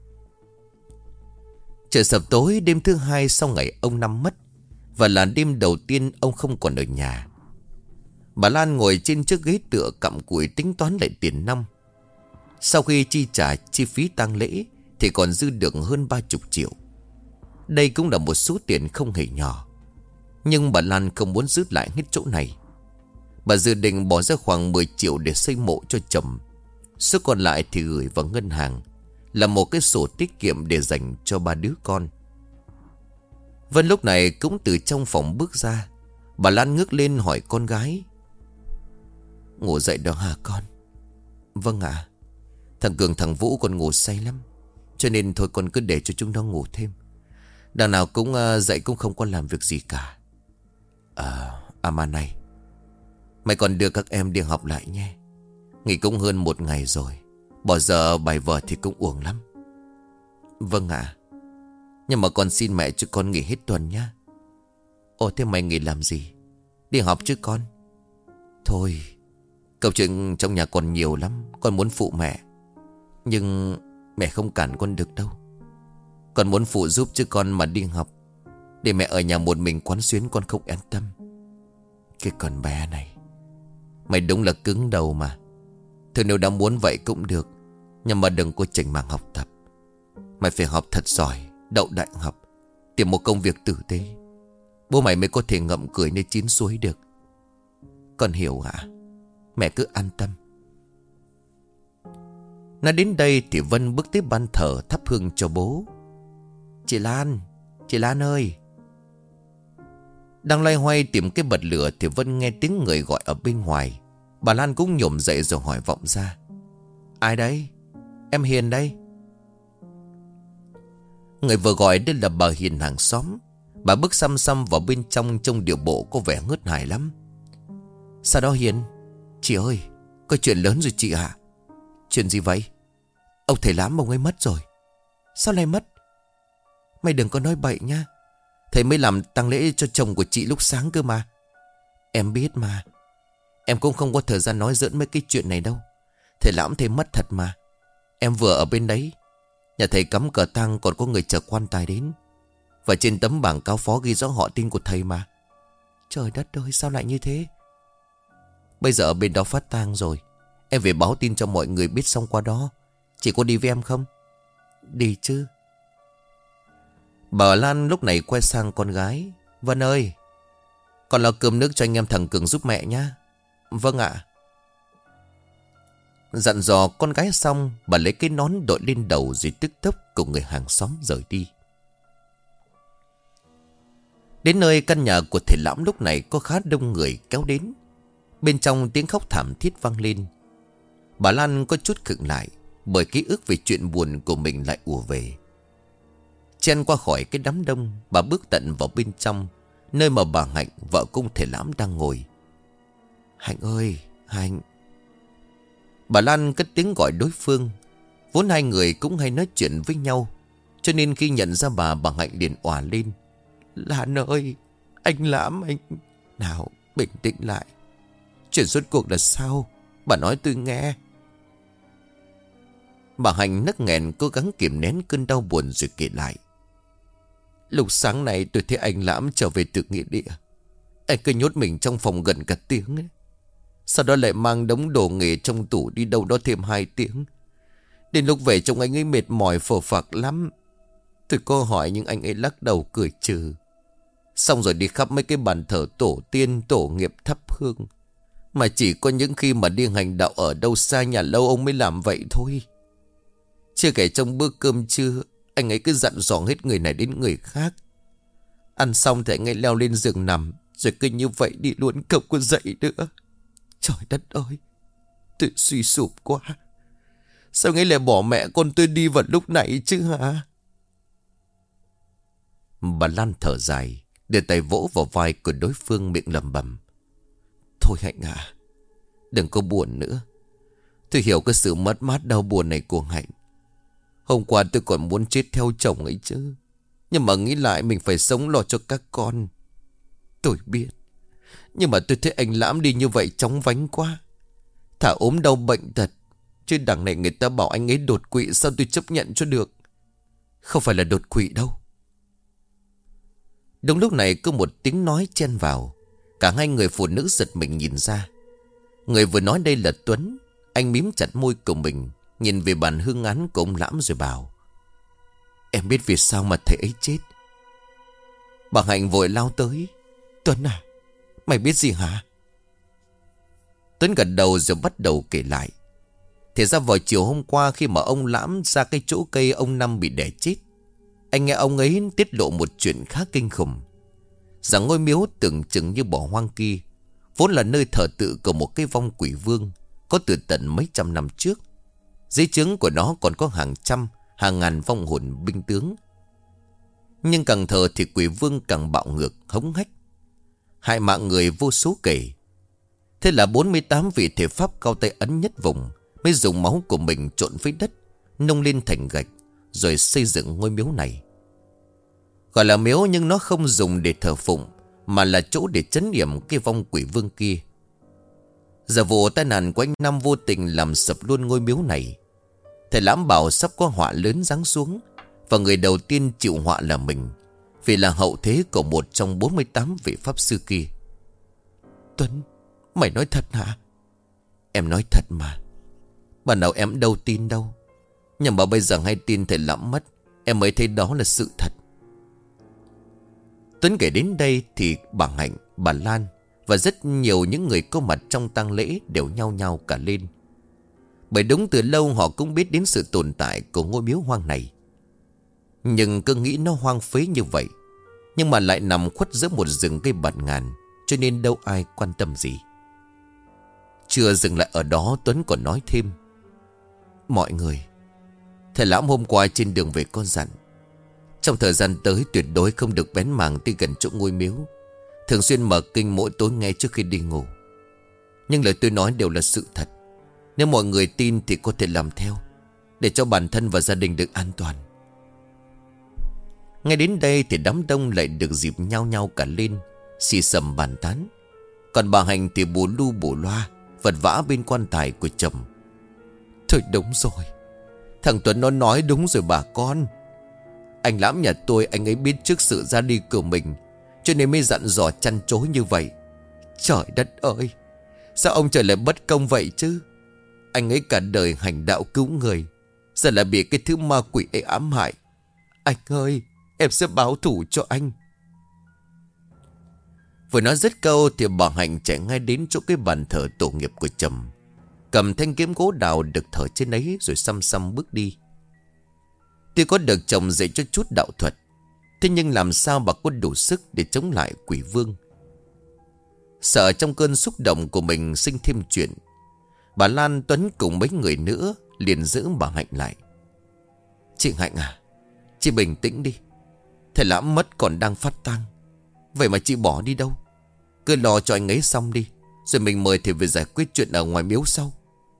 Trời sập tối đêm thứ hai sau ngày ông Năm mất, và là đêm đầu tiên ông không còn ở nhà. Bà Lan ngồi trên chiếc ghế tựa cặm cụi tính toán lại tiền năm. Sau khi chi trả chi phí tang lễ thì còn dư được hơn 30 triệu. Đây cũng là một số tiền không hề nhỏ. Nhưng bà Lan không muốn giữ lại hết chỗ này. Bà dự định bỏ ra khoảng 10 triệu để xây mộ cho chồng. Số còn lại thì gửi vào ngân hàng, là một cái sổ tiết kiệm để dành cho ba đứa con. Vân lúc này cũng từ trong phòng bước ra. Bà Lan ngước lên hỏi con gái: ngủ dậy đó hả con? Vâng ạ. Thằng Cường thằng Vũ còn ngủ say lắm, cho nên thôi con cứ để cho chúng nó ngủ thêm. Đằng nào cũng dậy cũng không có làm việc gì cả. Mà này, mày còn đưa các em đi học lại nhé. Nghỉ cũng hơn một ngày rồi, bỏ giờ bài vở thì cũng uổng lắm. Vâng ạ. Nhưng mà con xin mẹ cho con nghỉ hết tuần nhá. Ồ, thế mày nghỉ làm gì? Đi học chứ con? Thôi, câu chuyện trong nhà còn nhiều lắm, con muốn phụ mẹ. Nhưng mẹ không cản con được đâu. Con muốn phụ giúp chứ con mà đi học, để mẹ ở nhà một mình quán xuyến con không an tâm. Cái con bé này, mày đúng là cứng đầu mà. Thôi nếu đã muốn vậy cũng được, nhưng mà đừng có chảnh mảng học tập. Mày phải học thật giỏi, đậu đại học, tìm một công việc tử tế. Bố mày mới có thể ngậm cười nơi chín suối được. Con hiểu hả? Mẹ cứ an tâm. Nói đến đây thì Vân bước tới ban thờ thắp hương cho bố. Chị Lan ơi. Đang loay hoay tìm cái bật lửa thì Vân nghe tiếng người gọi ở bên ngoài. Bà Lan cũng nhổm dậy rồi hỏi vọng ra: ai đấy? Em Hiền đây. Người vừa gọi đây là bà Hiền hàng xóm. Bà bước xăm xăm vào bên trong điệu bộ có vẻ ngớt hài lắm. Sao đó Hiền? Chị ơi, có chuyện lớn rồi chị ạ. Chuyện gì vậy? Ông thầy Lám ông ấy mất rồi. Sao lại mất? Mày đừng có nói bậy nha. Thầy mới làm tang lễ cho chồng của chị lúc sáng cơ mà. Em biết mà. Em cũng không có thời gian nói giỡn mấy cái chuyện này đâu. Thầy Lám thầy mất thật mà. Em vừa ở bên đấy. Nhà thầy cắm cờ tang còn có người chờ quan tài đến. Và trên tấm bảng cáo phó ghi rõ họ tên của thầy mà. Trời đất ơi, sao lại như thế? Bây giờ ở bên đó phát tang rồi. Em về báo tin cho mọi người biết xong qua đó. Chị có đi với em không? Đi chứ. Bà Lan lúc này quay sang con gái. Vân ơi, con lo cơm nước cho anh em thằng Cường giúp mẹ nhá. Vâng ạ. Dặn dò con gái xong, bà lấy cái nón đội lên đầu rồi tức tốc cùng người hàng xóm rời đi. Đến nơi căn nhà của thầy Lãm lúc này có khá đông người kéo đến. Bên trong tiếng khóc thảm thiết vang lên. Bà Lan có chút khựng lại, bởi ký ức về chuyện buồn của mình lại ùa về. Chen qua khỏi cái đám đông, bà bước tận vào bên trong, nơi mà bà Hạnh, vợ cung thầy Lãm đang ngồi. Hạnh ơi, Hạnh. Bà Lan cất tiếng gọi đối phương. Vốn hai người cũng hay nói chuyện với nhau, cho nên khi nhận ra bà Hạnh liền òa lên. Lan ơi, anh Lãm anh. Nào, bình tĩnh lại. Chuyện rốt cuộc là sao? Bà nói tôi nghe. Bà Hạnh nấc nghẹn cố gắng kiềm nén cơn đau buồn rồi kể lại. Lúc sáng nay tôi thấy anh Lãm trở về từ nghĩa địa. Anh cứ nhốt mình trong phòng gần cả tiếng ấy. Sau đó lại mang đống đồ nghề trong tủ đi đâu đó thêm 2 tiếng. Đến lúc về trông anh ấy mệt mỏi phờ phạc lắm. Tôi có hỏi nhưng anh ấy lắc đầu cười trừ. Xong rồi đi khắp mấy cái bàn thờ tổ tiên tổ nghiệp thắp hương. Mà chỉ có những khi mà đi hành đạo ở đâu xa nhà lâu ông mới làm vậy thôi. Chưa kể trong bữa cơm trưa, anh ấy cứ dặn dò hết người này đến người khác. Ăn xong thì anh ấy leo lên giường nằm, rồi cứ như vậy đi luôn không có dậy nữa. Trời đất ơi, tôi suy sụp quá. Sao anh ấy lại bỏ mẹ con tôi đi vào lúc này chứ hả? Bà Lan thở dài, đưa tay vỗ vào vai của đối phương, miệng lẩm bẩm. Thôi Hạnh à, đừng có buồn nữa. Tôi hiểu cái sự mất mát đau buồn này của Hạnh. Hôm qua tôi còn muốn chết theo chồng ấy chứ. Nhưng mà nghĩ lại mình phải sống lo cho các con. Tôi biết. Nhưng mà tôi thấy anh Lãm đi như vậy chóng vánh quá. Thả ốm đau bệnh tật. Chứ đằng này người ta bảo anh ấy đột quỵ, sao tôi chấp nhận cho được? Không phải là đột quỵ đâu. Đúng lúc này có một tiếng nói chen vào. Cả hai người phụ nữ giật mình nhìn ra. Người vừa nói đây là Tuấn. Anh mím chặt môi của mình, nhìn về bàn hương án của ông Lãm rồi bảo. Em biết vì sao mà thầy ấy chết. Bà Hạnh vội lao tới. Tuấn à, mày biết gì hả? Tuấn gật đầu rồi bắt đầu kể lại. Thì ra vào chiều hôm qua, khi mà ông Lãm ra cái chỗ cây ông Năm bị đè chết, anh nghe ông ấy tiết lộ một chuyện khá kinh khủng. Rằng ngôi miếu tưởng chừng như bỏ hoang kia vốn là nơi thờ tự của một cái vong quỷ vương có từ tận mấy trăm năm trước. Dưới trướng của nó còn có hàng trăm, hàng ngàn vong hồn binh tướng. Nhưng càng thờ thì quỷ vương càng bạo ngược, hống hách, hại mạng người vô số kể. Thế là 48 vị thể pháp cao tay ấn nhất vùng mới dùng máu của mình trộn với đất, nung lên thành gạch, rồi xây dựng ngôi miếu này. Gọi là miếu nhưng nó không dùng để thờ phụng, mà là chỗ để trấn yểm cái vong quỷ vương kia. Giờ vụ tai nạn của anh Năm vô tình làm sập luôn ngôi miếu này. Thầy Lãm bảo sắp có họa lớn giáng xuống, và người đầu tiên chịu họa là mình, vì là hậu thế của một trong 48 vị pháp sư kia. Tuấn, mày nói thật hả? Em nói thật mà. Ban đầu em đâu tin đâu. Nhưng mà bây giờ hay tin thầy Lãm mất, em mới thấy đó là sự thật. Tuấn kể đến đây thì bà Hạnh, bà Lan và rất nhiều những người có mặt trong tang lễ đều nhao nhao cả lên. Bởi đúng từ lâu họ cũng biết đến sự tồn tại của ngôi miếu hoang này. Nhưng cứ nghĩ nó hoang phế như vậy, nhưng mà lại nằm khuất giữa một rừng cây bạt ngàn, cho nên đâu ai quan tâm gì. Chưa dừng lại ở đó, Tuấn còn nói thêm. Mọi người, thầy Lãm hôm qua trên đường về con dặn, Trong thời gian tới tuyệt đối không được bén mảng tới gần chỗ ngôi miếu. Thường xuyên mở kinh mỗi tối nghe trước khi đi ngủ. Nhưng lời tôi nói đều là sự thật. Nếu mọi người tin thì có thể làm theo, để cho bản thân và gia đình được an toàn. Ngay đến đây thì đám đông lại được dịp nhao nhao cả lên, xì xầm bàn tán. Còn bà Hành thì bù lu bù loa, vật vã bên quan tài của chồng. Thôi đúng rồi, thằng Tuấn nó nói đúng rồi bà con. Anh Lãm nhà tôi, anh ấy biết trước sự ra đi của mình, cho nên mới dặn dò chăn chối như vậy. Trời đất ơi, sao ông trời lại bất công vậy chứ? Anh ấy cả đời hành đạo cứu người, giờ lại bị cái thứ ma quỷ ấy ám hại. Anh ơi, em sẽ báo thù cho anh. Vừa nói dứt câu thì bà Hạnh chạy ngay đến chỗ cái bàn thờ tổ nghiệp của chồng, cầm thanh kiếm gỗ đào được thở trên ấy rồi xăm xăm bước đi. Tuy có được chồng dạy cho chút đạo thuật, thế nhưng làm sao bà có đủ sức để chống lại quỷ vương? Sợ trong cơn xúc động của mình sinh thêm chuyện, bà Lan, Tuấn cùng mấy người nữa liền giữ bà Hạnh lại. Chị Hạnh à, chị bình tĩnh đi. Thầy Lãm mất còn đang phát tang, vậy mà chị bỏ đi đâu? Cứ lo cho anh ấy xong đi, rồi mình mời thầy về giải quyết chuyện ở ngoài miếu sau.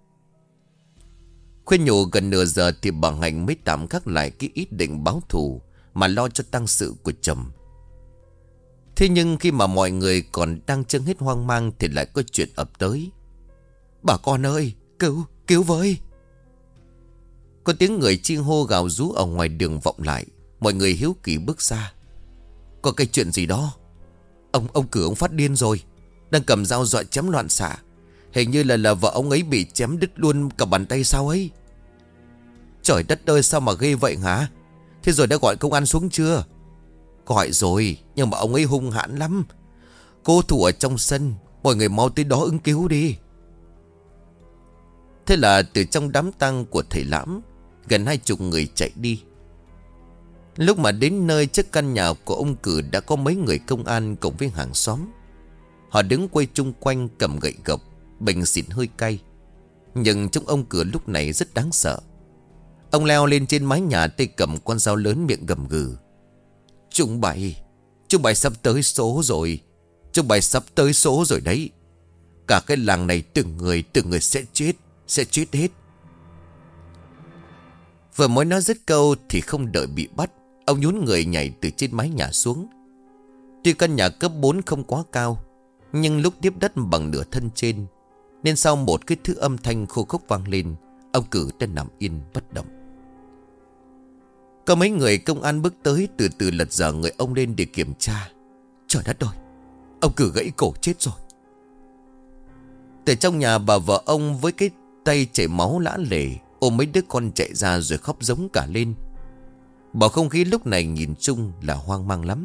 Khuyên nhủ gần nửa giờ thì bà Hạnh mới tạm gác lại cái ý định báo thù mà lo cho tang sự của chồng. Thế nhưng khi mà mọi người còn đang chưng hết hoang mang thì lại có chuyện ập tới. Bà con ơi, cứu với! Có tiếng người chi hô gào rú ở ngoài đường vọng lại. Mọi người hiếu kỳ bước ra. Có cái chuyện gì đó? Ông Cử ông phát điên rồi, đang cầm dao dọa chém loạn xạ. Hình như là vợ ông ấy bị chém đứt luôn cả bàn tay sao ấy. Trời đất ơi, sao mà ghê vậy hả? Thế rồi đã gọi công an xuống chưa? Gọi rồi, nhưng mà ông ấy hung hãn lắm. Cô thủ ở trong sân, mọi người mau tới đó ứng cứu đi. Thế là từ trong đám tang của thầy Lãm, gần 20 người chạy đi. Lúc mà đến nơi trước căn nhà của ông Cử đã có mấy người công an cùng với hàng xóm. Họ đứng quay chung quanh cầm gậy gộc, bình xịt hơi cay. Nhưng trong ông Cử lúc này rất đáng sợ. Ông leo lên trên mái nhà tay cầm con dao lớn miệng gầm gừ. Chúng bay sắp tới số rồi. Chúng bay sắp tới số rồi đấy. Cả cái làng này từng người sẽ chết hết. Vừa mới nói dứt câu thì không đợi bị bắt, ông nhún người nhảy từ trên mái nhà xuống. Tuy căn nhà cấp 4 không quá cao, nhưng lúc tiếp đất bằng nửa thân trên, nên sau một cái thứ âm thanh khô khốc vang lên, ông Cử đã nằm yên bất động. Có mấy người công an bước tới từ từ lật dở người ông lên để kiểm tra. Trời đất ơi, ông Cử gãy cổ chết rồi. Từ trong nhà bà vợ ông với cái tay chảy máu lã lề ôm mấy đứa con chạy ra rồi khóc giống cả lên. Bầu không khí lúc này nhìn chung là hoang mang lắm.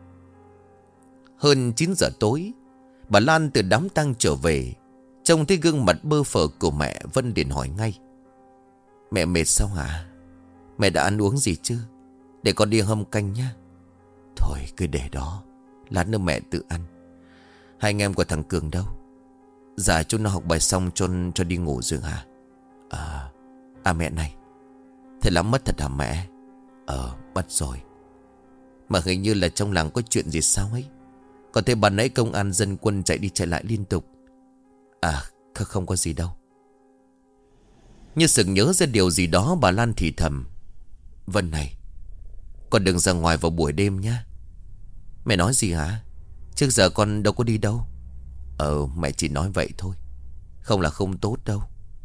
Hơn 9 giờ tối, bà Lan từ đám tang trở về. Trông thấy gương mặt bơ phờ của mẹ, Vân liền hỏi ngay. Mẹ mệt sao hả? Mẹ đã ăn uống gì chưa? Để con đi hâm canh nhá. Thôi cứ để đó, lát nữa mẹ tự ăn. Hai anh em của thằng Cường đâu? Dạ chúng nó học bài xong cho đi ngủ rồi hả? Mẹ này, thầy Lãm mất thật hả mẹ? Mất rồi. Mà hình như là trong làng có chuyện gì sao ấy. Còn thấy bà nãy công an dân quân chạy đi chạy lại liên tục. Không có gì đâu. Như sực nhớ ra điều gì đó, bà Lan thì thầm. Vân này, con đừng ra ngoài vào buổi đêm nhá. Mẹ nói gì hả? Trước giờ con đâu có đi đâu. Mẹ chỉ nói vậy thôi, không là không tốt đâu.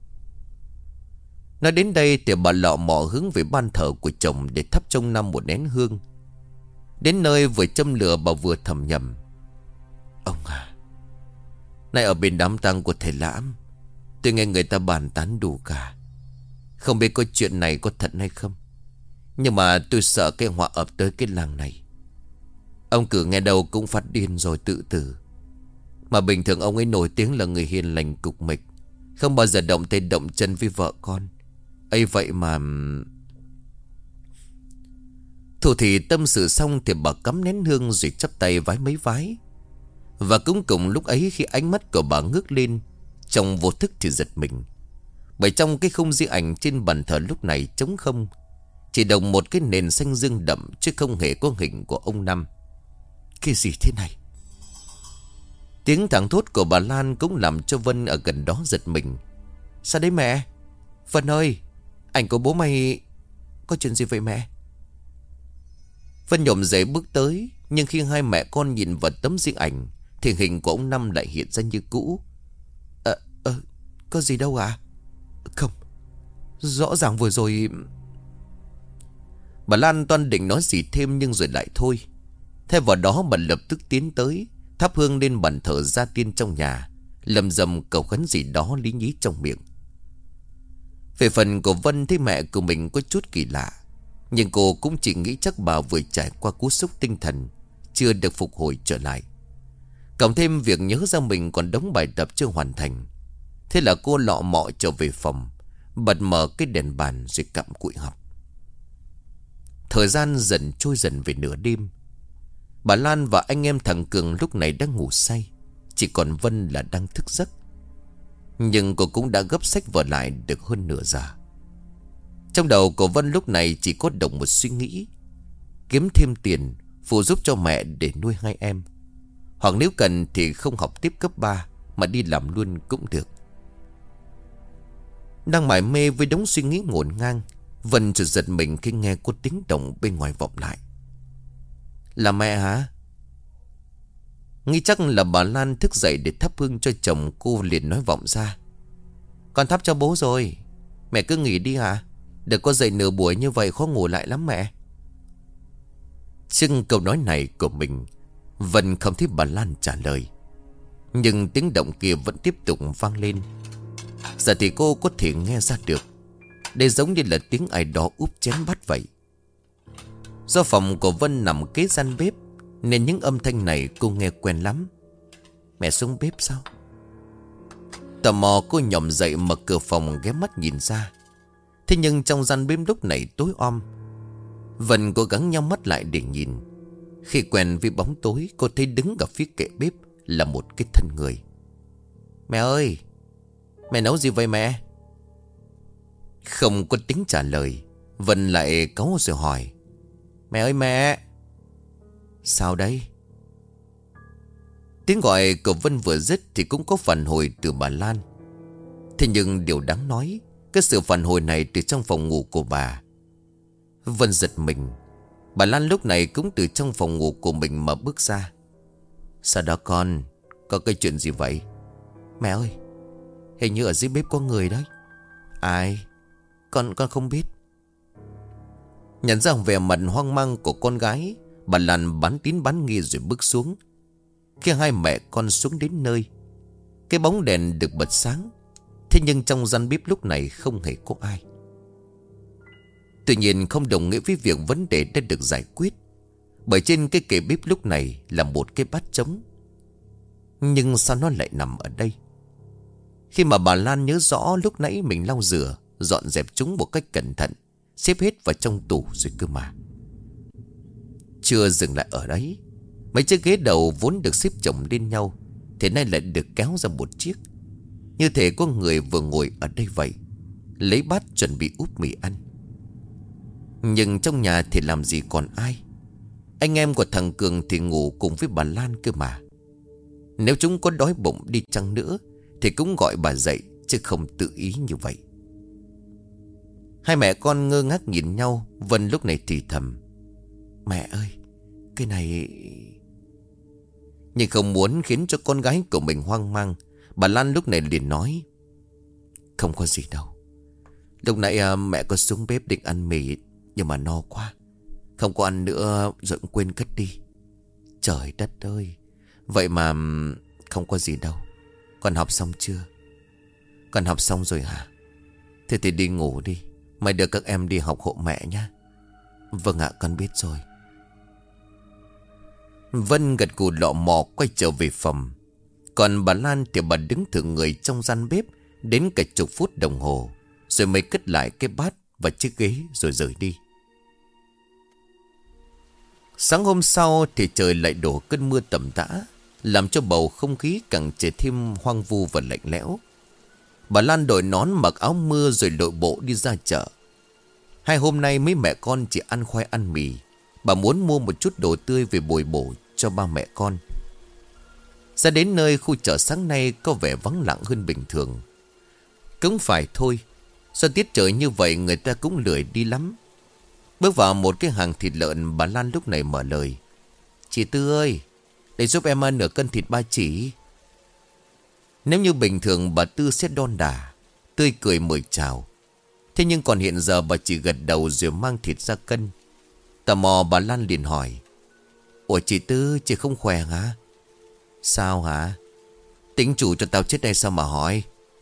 Nói đến đây thì bà lọ mọ hướng về ban thờ của chồng để thắp trong năm một nén hương. Đến nơi vừa châm lửa bà vừa thầm nhầm. Ông à, nay ở bên đám tang của thầy Lãm, tôi nghe người ta bàn tán đủ cả. Không biết có chuyện này có thật hay không, nhưng mà tôi sợ cái họa ập tới cái làng này. Ông Cử nghe đâu cũng phát điên rồi tự tử. Mà bình thường ông ấy nổi tiếng là người hiền lành cục mịch, không bao giờ động tay động chân với vợ con ấy. Vậy mà thủ thì tâm sự xong thì bà cắm nén hương rồi chắp tay vái mấy vái. Và cũng cùng lúc ấy khi ánh mắt của bà ngước lên, trong vô thức thì giật mình. Bởi trong cái khung di ảnh trên bàn thờ lúc này trống không, Chỉ đồng một cái nền xanh dương đậm, chứ không hề có hình của ông Năm. Cái gì thế này? Tiếng thảng thốt của bà Lan cũng làm cho Vân ở gần đó giật mình. Sao đấy mẹ? Vân ơi, ảnh của bố mày... Có chuyện gì vậy mẹ? Vân nhổm dậy bước tới. Nhưng khi hai mẹ con nhìn vào tấm di ảnh thì hình của ông Năm lại hiện ra như cũ. Có gì đâu ạ? Không, rõ ràng vừa rồi... Bà Lan toan định nói gì thêm nhưng rồi lại thôi. Thay vào đó bà lập tức tiến tới, thắp hương lên bàn thờ gia tiên trong nhà, lầm rầm cầu khấn gì đó lý nhí trong miệng. Về phần của Vân thấy mẹ của mình có chút kỳ lạ, nhưng cô cũng chỉ nghĩ chắc bà vừa trải qua cú sốc tinh thần, chưa được phục hồi trở lại. Cộng thêm việc nhớ ra mình còn đống bài tập chưa hoàn thành. Thế là cô lọ mọ trở về phòng, bật mở cái đèn bàn rồi cặm cụi học. Thời gian dần trôi dần về nửa đêm. Bà Lan và anh em thằng Cường lúc này đang ngủ say, chỉ còn Vân là đang thức giấc. Nhưng cô cũng đã gấp sách vở lại được hơn nửa giờ. Trong đầu của Vân lúc này chỉ có động một suy nghĩ: kiếm thêm tiền phụ giúp cho mẹ để nuôi hai em, hoặc nếu cần thì không học tiếp cấp 3 mà đi làm luôn cũng được. Đang mải mê với đống suy nghĩ ngổn ngang, Vân chợt giật mình khi nghe có tiếng động bên ngoài vọng lại. Là mẹ hả? Nghĩ chắc là bà Lan thức dậy để thắp hương cho chồng, cô liền nói vọng ra: Con thắp cho bố rồi, mẹ cứ nghỉ đi hả? Đừng có dậy nửa buổi như vậy khó ngủ lại lắm mẹ. Chưng câu nói này của mình, Vân không thấy bà Lan trả lời, nhưng tiếng động kia vẫn tiếp tục vang lên. Giờ thì cô có thể nghe ra được, đây giống như là tiếng ai đó úp chén bát vậy. Do phòng của Vân nằm kế gian bếp nên những âm thanh này cô nghe quen lắm. Mẹ xuống bếp sao? Tò mò cô nhòm dậy mở cửa phòng ghé mắt nhìn ra. Thế nhưng trong gian bếp lúc này tối om. Vân cố gắng nhắm mắt lại để nhìn. Khi quen với bóng tối, cô thấy đứng ở phía kệ bếp là một cái thân người. Mẹ ơi, mẹ nấu gì vậy mẹ? Không có tiếng trả lời, Vân lại cáu rồi hỏi: Mẹ ơi mẹ! Sao đây? Tiếng gọi của Vân vừa dứt thì cũng có phản hồi từ bà Lan. Thế nhưng điều đáng nói, cái sự phản hồi này từ trong phòng ngủ của bà. Vân giật mình. Bà Lan lúc này cũng từ trong phòng ngủ của mình mà bước ra. Sao đó con? Có cái chuyện gì vậy? Mẹ ơi, hình như ở dưới bếp có người đấy. Ai? Con không biết. Nhận ra vẻ mặt hoang mang của con gái, bà Lan bán tín bán nghi rồi bước xuống. Khi hai mẹ con xuống đến nơi, cái bóng đèn được bật sáng. Thế nhưng trong gian bếp lúc này không hề có ai. Tuy nhiên không đồng nghĩa với việc vấn đề đã được giải quyết, bởi trên cái kệ bếp lúc này là một cái bát trống. Nhưng sao nó lại nằm ở đây? Khi mà bà Lan nhớ rõ lúc nãy mình lau rửa, dọn dẹp chúng một cách cẩn thận, xếp hết vào trong tủ rồi cơ mà. Chưa dừng lại ở đấy, mấy chiếc ghế đầu vốn được xếp chồng lên nhau thế nay lại được kéo ra một chiếc, như thể có người vừa ngồi ở đây vậy, lấy bát chuẩn bị úp mì ăn. Nhưng trong nhà thì làm gì còn ai. Anh em của thằng Cường thì ngủ cùng với bà Lan cơ mà. Nếu chúng có đói bụng đi chăng nữa thì cũng gọi bà dậy, chứ không tự ý như vậy. Hai mẹ con ngơ ngác nhìn nhau. Vân lúc này thì thầm: Mẹ ơi, cái này... Nhưng không muốn khiến cho con gái của mình hoang mang, bà Lan lúc này liền nói: Không có gì đâu. Lúc nãy mẹ có xuống bếp định ăn mì, nhưng mà no quá, không có ăn nữa rồi cũng quên cất đi. Trời đất ơi, vậy mà không có gì đâu. Con học xong chưa? Con học xong rồi hả? Thế thì đi ngủ đi, mai đưa các em đi học hộ mẹ nhé. Vâng ạ, con biết rồi. Vân gật gù lọ mò quay trở về phòng. Còn bà Lan thì bà đứng thử người trong gian bếp đến cả chục phút đồng hồ, rồi mới cất lại cái bát và chiếc ghế rồi rời đi. Sáng hôm sau thì trời lại đổ cơn mưa tầm tã, làm cho bầu không khí càng trở thêm hoang vu và lạnh lẽo. Bà Lan đội nón mặc áo mưa rồi đội bộ đi ra chợ. Hai hôm nay mấy mẹ con chỉ ăn khoai ăn mì. Bà muốn mua một chút đồ tươi về bồi bổ cho ba mẹ con. Ra đến nơi, khu chợ sáng nay có vẻ vắng lặng hơn bình thường. Cũng phải thôi, do tiết trời như vậy người ta cũng lười đi lắm. Bước vào một cái hàng thịt lợn, bà Lan lúc này mở lời. Chị Tư ơi, để giúp em ăn nửa cân thịt ba chỉ. Nếu như bình thường bà Tư sẽ đon đả, tươi cười mời chào. Thế nhưng còn hiện giờ bà chỉ gật đầu rồi mang thịt ra cân. Tò mò bà Lan liền hỏi. Ủa chị Tư, chị không khỏe hả? Sao hả? Tính chủ cho tao chết đây sao mà hỏi?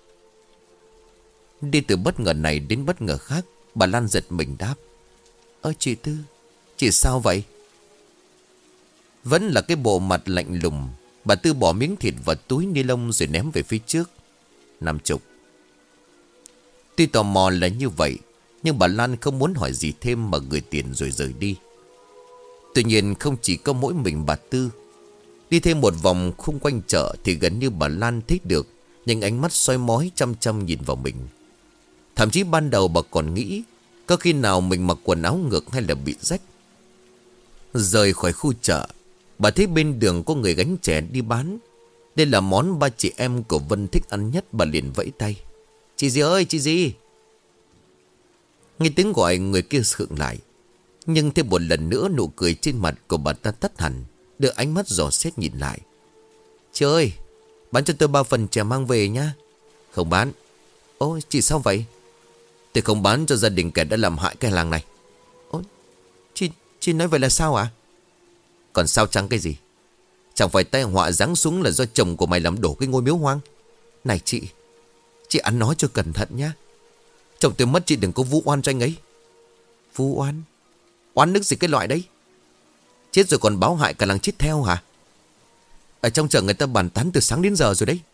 Đi từ bất ngờ này đến bất ngờ khác, bà Lan giật mình đáp. Chị Tư, chị sao vậy? Vẫn là cái bộ mặt lạnh lùng. Bà Tư bỏ miếng thịt vào túi ni lông rồi ném về phía trước. 50. Tuy tò mò là như vậy, nhưng bà Lan không muốn hỏi gì thêm mà gửi tiền rồi rời đi. Tuy nhiên không chỉ có mỗi mình bà Tư. Đi thêm một vòng khung quanh chợ thì gần như bà Lan thấy được những ánh mắt soi mói chăm chăm nhìn vào mình. Thậm chí ban đầu bà còn nghĩ có khi nào mình mặc quần áo ngược hay là bị rách. Rời khỏi khu chợ, bà thấy bên đường có người gánh chè đi bán. Đây là món ba chị em của Vân thích ăn nhất. Bà liền vẫy tay. Chị gì ơi, chị gì? Nghe tiếng gọi, người kia khựng lại. Nhưng thêm một lần nữa nụ cười trên mặt của bà ta tắt hẳn, đưa ánh mắt dò xét nhìn lại. Chị ơi, bán cho tôi 3 phần chè mang về nhá. Không bán. Ôi, chị sao vậy? Tôi không bán cho gia đình kẻ đã làm hại cái làng này. Ôi, chị nói vậy là sao ạ? Còn sao chăng cái gì? Chẳng phải tai họa giáng xuống là do chồng của mày làm đổ cái ngôi miếu hoang. Này chị ăn nói cho cẩn thận nhá. Chồng tôi mất, chị đừng có vu oan cho anh ấy. Vu oan? Oan nước gì cái loại đấy? Chết rồi còn báo hại cả làng chết theo hả? Ở trong chợ người ta bàn tán từ sáng đến giờ rồi đấy.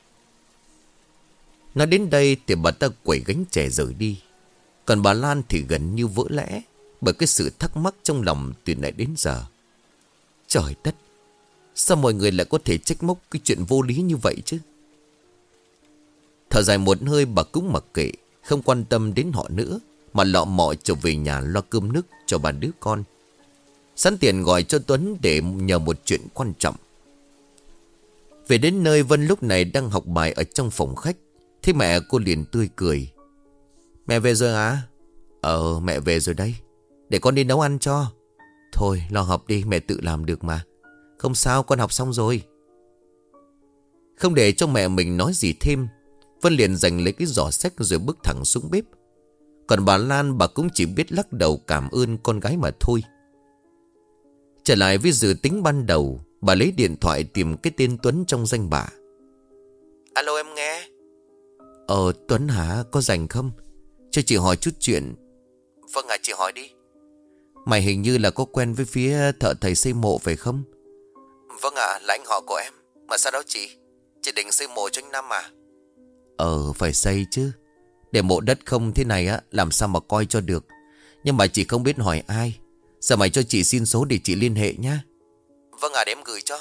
Nói đến đây thì bà ta quẩy gánh chè rời đi. Còn bà Lan thì gần như vỡ lẽ bởi cái sự thắc mắc trong lòng từ nãy đến giờ. Trời đất, sao mọi người lại có thể trách móc cái chuyện vô lý như vậy chứ? Thở dài một hơi, bà cũng mặc kệ, không quan tâm đến họ nữa, mà lọ mọ trở về nhà lo cơm nước cho bà đứa con. Sẵn tiền gọi cho Tuấn để nhờ một chuyện quan trọng. Về đến nơi, Vân lúc này đang học bài ở trong phòng khách. Thế mẹ cô liền tươi cười. Mẹ về rồi à? Mẹ về rồi đây. Để con đi nấu ăn cho. Thôi lo học đi, mẹ tự làm được mà. Không sao, con học xong rồi. Không để cho mẹ mình nói gì thêm, Vân liền giành lấy cái giỏ xách rồi bước thẳng xuống bếp. Còn bà Lan, bà cũng chỉ biết lắc đầu cảm ơn con gái mà thôi. Trở lại với dự tính ban đầu, bà lấy điện thoại tìm cái tên Tuấn trong danh bạ. Alo, em nghe. Tuấn hả, có rảnh không? Cho chị hỏi chút chuyện. Vâng ạ, chị hỏi đi. Mày hình như là có quen với phía thợ thầy xây mộ phải không? Vâng ạ, là anh họ của em. Mà sao đó chị? Chị định xây mộ cho anh Năm à? Phải xây chứ. Để mộ đất không thế này á, làm sao mà coi cho được. Nhưng mà chị không biết hỏi ai. Giờ mày cho chị xin số để chị liên hệ nhá. Vâng ạ, để em gửi cho.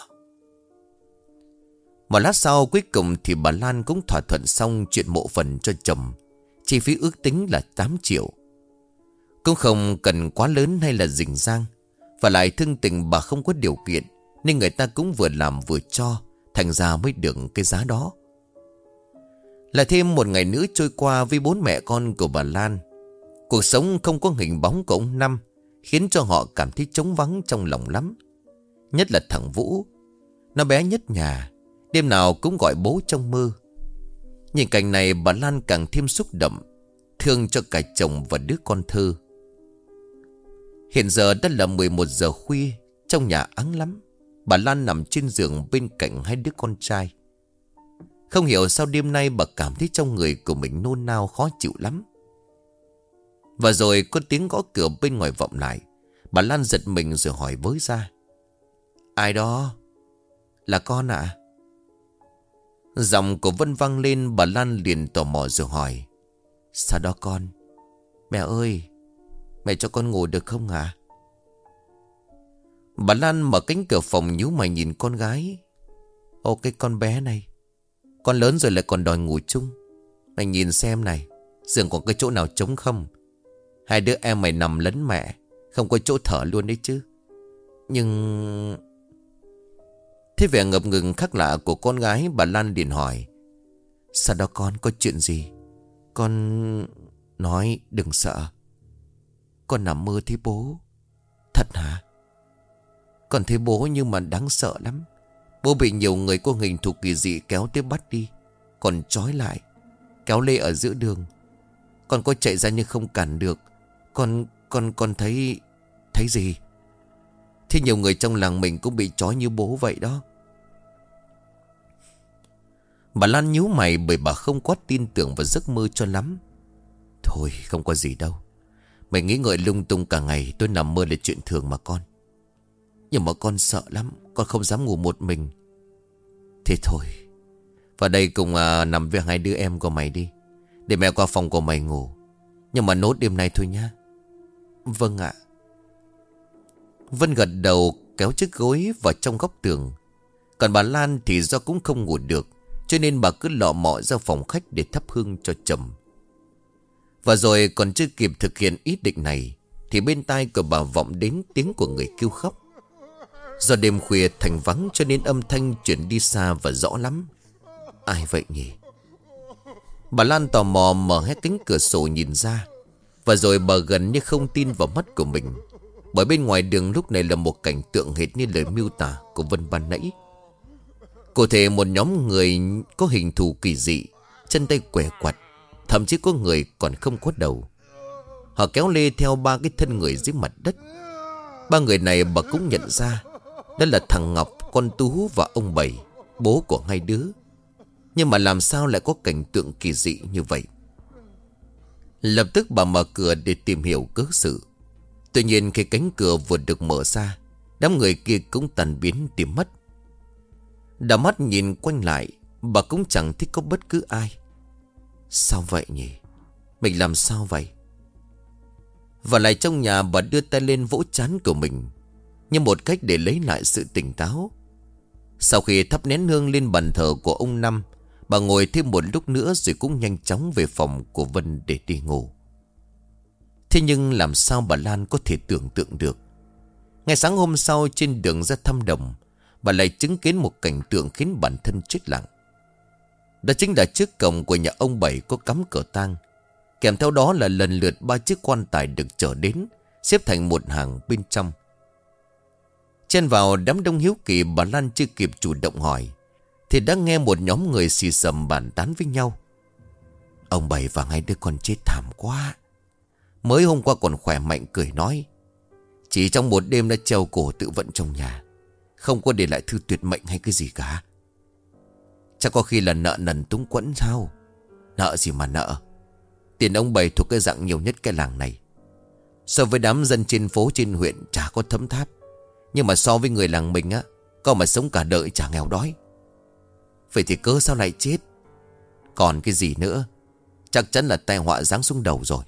Một lát sau cuối cùng thì bà Lan cũng thỏa thuận xong chuyện mộ phần cho chồng. Chi phí ước tính là 8 triệu. Cũng không cần quá lớn hay là rình rang. Và lại thương tình bà không có điều kiện, nên người ta cũng vừa làm vừa cho, thành ra mới được cái giá đó. Lại thêm một ngày nữa trôi qua với 4 mẹ con của bà Lan. Cuộc sống không có hình bóng của ông Năm khiến cho họ cảm thấy trống vắng trong lòng lắm. Nhất là thằng Vũ. Nó bé nhất nhà, đêm nào cũng gọi bố trong mơ. Nhìn cảnh này bà Lan càng thêm xúc động, thương cho cả chồng và đứa con thơ. Hiện giờ đã là 11 giờ khuya, trong nhà ắng lắm. Bà Lan nằm trên giường bên cạnh hai đứa con trai. Không hiểu sao đêm nay bà cảm thấy trong người của mình nôn nao khó chịu lắm. Và rồi có tiếng gõ cửa bên ngoài vọng lại. Bà Lan giật mình rồi hỏi với ra. Ai đó? Là con ạ? Giọng của Vân vang lên, bà Lan liền tò mò rồi hỏi. Sao đó con? Mẹ ơi, mẹ cho con ngủ được không hả? Bà Lan mở cánh cửa phòng nhíu mày nhìn con gái. Ô cái con bé này, con lớn rồi lại còn đòi ngủ chung. Mày nhìn xem này, giường có cái chỗ nào trống không? Hai đứa em mày nằm lấn mẹ, không có chỗ thở luôn đấy chứ. Nhưng... Thế vẻ ngập ngừng khác lạ của con gái, bà Lan liền hỏi: Sao đó con, có chuyện gì? Con... Nói đừng sợ. Con nằm mơ thấy bố. Thật hả? Con thấy bố nhưng mà đáng sợ lắm. Bố bị nhiều người có hình thù kỳ dị kéo tới bắt đi, còn trói lại, kéo lê ở giữa đường. Con có chạy ra nhưng không cản được. Con thấy... Thấy gì? Thế nhiều người trong làng mình cũng bị trói như bố vậy đó. Bà Lan nhíu mày bởi bà không quá tin tưởng vào giấc mơ cho lắm. Thôi không có gì đâu. Mày nghĩ ngợi lung tung cả ngày, tôi nằm mơ là chuyện thường mà con. Nhưng mà con sợ lắm, con không dám ngủ một mình. Thế thôi, vào đây cùng nằm với hai đứa em của mày đi, để mẹ qua phòng của mày ngủ. Nhưng mà nốt đêm nay thôi nhá. Vâng ạ. Vân gật đầu kéo chiếc gối vào trong góc tường. Còn bà Lan thì do cũng không ngủ được, cho nên bà cứ lọ mọ ra phòng khách để thắp hương cho chồng. Và rồi còn chưa kịp thực hiện ý định này thì bên tai của bà vọng đến tiếng của người kêu khóc. Do đêm khuya thành vắng cho nên âm thanh chuyển đi xa và rõ lắm. Ai vậy nhỉ? Bà Lan tò mò mở hết cánh cửa sổ nhìn ra. Và rồi bà gần như không tin vào mắt của mình, bởi bên ngoài đường lúc này là một cảnh tượng hệt như lời miêu tả của Vân ban nãy. Cụ thể một nhóm người có hình thù kỳ dị, chân tay què quặt, thậm chí có người còn không có đầu. Họ kéo lê theo ba cái thân người dưới mặt đất. Ba người này bà cũng nhận ra, đó là thằng Ngọc, con Tú và ông Bảy, bố của hai đứa. Nhưng mà làm sao lại có cảnh tượng kỳ dị như vậy? Lập tức bà mở cửa để tìm hiểu cớ sự. Tuy nhiên khi cánh cửa vừa được mở ra, đám người kia cũng tan biến tìm mất. Đảo mắt nhìn quanh lại, bà cũng chẳng thích có bất cứ ai. Sao vậy nhỉ? Mình làm sao vậy? Và lại trong nhà bà đưa tay lên vỗ trán của mình, như một cách để lấy lại sự tỉnh táo. Sau khi thắp nén hương lên bàn thờ của ông Năm, bà ngồi thêm một lúc nữa rồi cũng nhanh chóng về phòng của Vân để đi ngủ. Thế nhưng làm sao bà Lan có thể tưởng tượng được, ngày sáng hôm sau trên đường ra thăm đồng, bà lại chứng kiến một cảnh tượng khiến bản thân chết lặng. Đó chính là trước cổng của nhà ông Bảy có cắm cờ tang. Kèm theo đó là lần lượt ba chiếc quan tài được chở đến, xếp thành một hàng bên trong. Chen vào đám đông hiếu kỳ, bà Lan chưa kịp chủ động hỏi thì đã nghe một nhóm người xì xầm bàn tán với nhau. Ông Bảy và hai đứa con chết thảm quá. Mới hôm qua còn khỏe mạnh cười nói, chỉ trong một đêm đã treo cổ tự vận trong nhà, không có để lại thư tuyệt mệnh hay cái gì cả. Chắc có khi là nợ nần túng quẫn sao? Nợ gì mà nợ? Tiền ông Bảy thuộc cái dạng nhiều nhất cái làng này. So với đám dân trên phố trên huyện chả có thấm tháp, nhưng mà so với người làng mình á, có mà sống cả đời chả nghèo đói. Vậy thì cớ sao lại chết? Còn cái gì nữa? Chắc chắn là tai họa giáng xuống đầu rồi.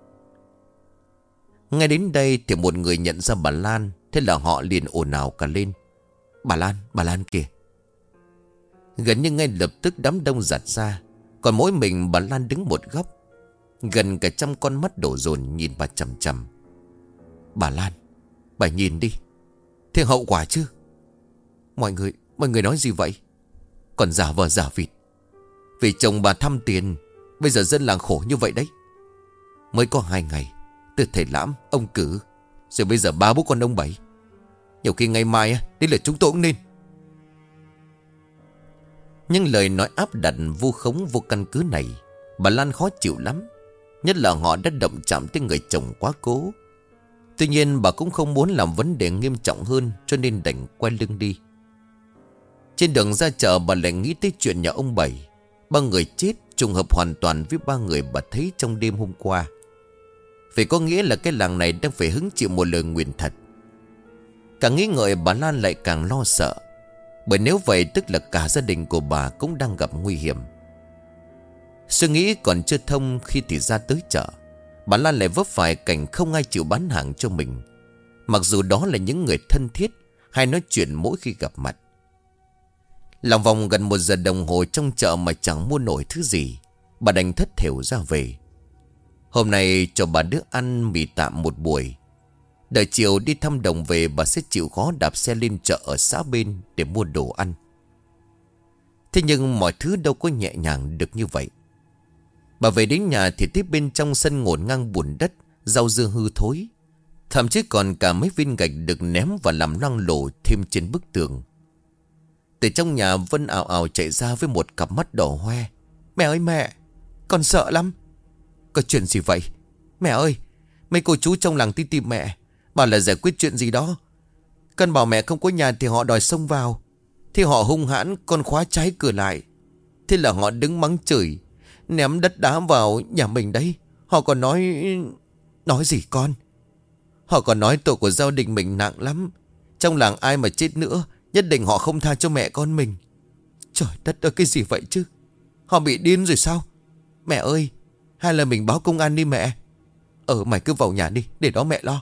Ngay đến đây thì một người nhận ra bà Lan, thế là họ liền ồn ào cả lên. Bà Lan kìa. Gần như ngay lập tức đám đông giặt ra, còn mỗi mình bà Lan đứng một góc. Gần cả trăm con mắt đổ dồn nhìn bà chằm chằm. Bà Lan, bà nhìn đi, thế hậu quả chứ? Mọi người nói gì vậy? Còn giả vờ giả vịt. Vì chồng bà thăm tiền, bây giờ dân làng khổ như vậy đấy. Mới có 2 ngày, từ thầy Lãm, ông Cử, rồi bây giờ ba bố con ông Bảy. Nhiều khi ngày mai đấy là chúng tôi cũng nên. Nhưng lời nói áp đặt vu khống vô căn cứ này, bà Lan khó chịu lắm. Nhất là họ đã động chạm tới người chồng quá cố. Tuy nhiên bà cũng không muốn làm vấn đề nghiêm trọng hơn, cho nên đành quay lưng đi. Trên đường ra chợ bà lại nghĩ tới chuyện nhà ông Bảy. 3 người chết trùng hợp hoàn toàn với 3 người bà thấy trong đêm hôm qua. Vậy có nghĩa là cái làng này đang phải hứng chịu một lời nguyền thật. Càng nghĩ ngợi bà Lan lại càng lo sợ. Bởi nếu vậy tức là cả gia đình của bà cũng đang gặp nguy hiểm. Suy nghĩ còn chưa thông khi thì ra tới chợ, bà Lan lại vấp phải cảnh không ai chịu bán hàng cho mình. Mặc dù đó là những người thân thiết hay nói chuyện mỗi khi gặp mặt. Lòng vòng gần 1 giờ đồng hồ trong chợ mà chẳng mua nổi thứ gì, bà đành thất thểu ra về. Hôm nay cho bà đứa ăn mì tạm một buổi. Đợi chiều đi thăm đồng về, bà sẽ chịu khó đạp xe lên chợ ở xã bên để mua đồ ăn. Thế nhưng mọi thứ đâu có nhẹ nhàng được như vậy. Bà về đến nhà thì tiếp bên trong sân ngổn ngang bùn đất, rau dưa hư thối. Thậm chí còn cả mấy viên gạch được ném và làm loang lổ thêm trên bức tường. Từ trong nhà Vân ào ào chạy ra với một cặp mắt đỏ hoe. Mẹ ơi mẹ, con sợ lắm. Có chuyện gì vậy? Mẹ ơi, mấy cô chú trong làng tìm mẹ, bảo là giải quyết chuyện gì đó. Con bảo mẹ không có nhà thì họ đòi xông vào. Thì họ hung hãn, con khóa trái cửa lại. Thế là họ đứng mắng chửi, ném đất đá vào nhà mình đấy. Họ còn nói... Nói gì con? Họ còn nói tội của gia đình mình nặng lắm. Trong làng ai mà chết nữa, nhất định họ không tha cho mẹ con mình. Trời đất ơi, cái gì vậy chứ? Họ bị điên rồi sao? Mẹ ơi, hay là mình báo công an đi mẹ? Mày cứ vào nhà đi, để đó mẹ lo.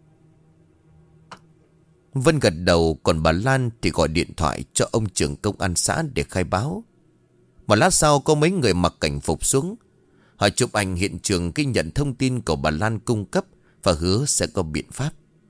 Vân gật đầu, còn bà Lan thì gọi điện thoại cho ông trưởng công an xã để khai báo. Một lát sau có mấy người mặc cảnh phục xuống. Họ chụp ảnh hiện trường ghi nhận thông tin của bà Lan cung cấp và hứa sẽ có biện pháp.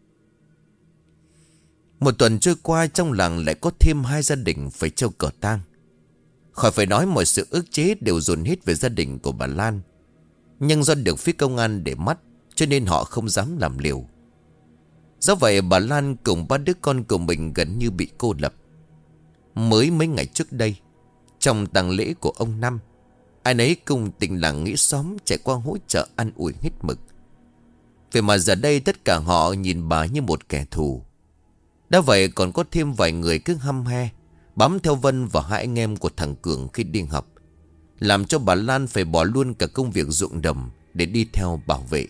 Một tuần trôi qua, trong làng lại có thêm 2 gia đình phải treo cờ tang. Khỏi phải nói, mọi sự ức chế đều dồn hết về gia đình của bà Lan. Nhưng do được phía công an để mắt, cho nên họ không dám làm liều. Do vậy bà Lan cùng 3 đứa con của mình gần như bị cô lập. Mới mấy ngày trước đây, trong tang lễ của ông Năm, ai nấy cùng tình làng nghĩa xóm chạy qua hỗ trợ ăn ủi hết mực. Vậy mà giờ đây tất cả họ nhìn bà như một kẻ thù. Đã vậy còn có thêm vài người cứ hăm he bám theo Vân và 2 anh em của thằng Cường khi đi học, làm cho bà Lan phải bỏ luôn cả công việc ruộng đồng để đi theo bảo vệ.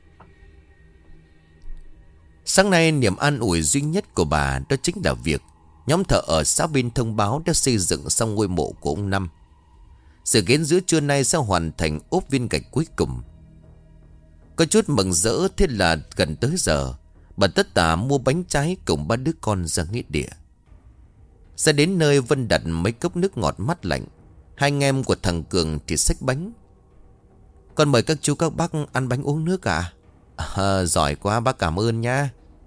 Sáng nay niềm an ủi duy nhất của bà đó chính là việc nhóm thợ ở xã bên thông báo đã xây dựng xong ngôi mộ của ông Năm. Sự kiến giữa trưa nay sẽ hoàn thành ốp viên gạch cuối cùng. Có chút mừng rỡ, thế là gần tới giờ bà tất tả mua bánh trái cùng 3 đứa con ra nghĩa địa. Ra đến nơi, Vân đặt mấy cốc nước ngọt mát lạnh. 2 anh em của thằng Cường thì xách bánh. Con mời các chú các bác ăn bánh uống nước à? Giỏi quá, bác cảm ơn nha.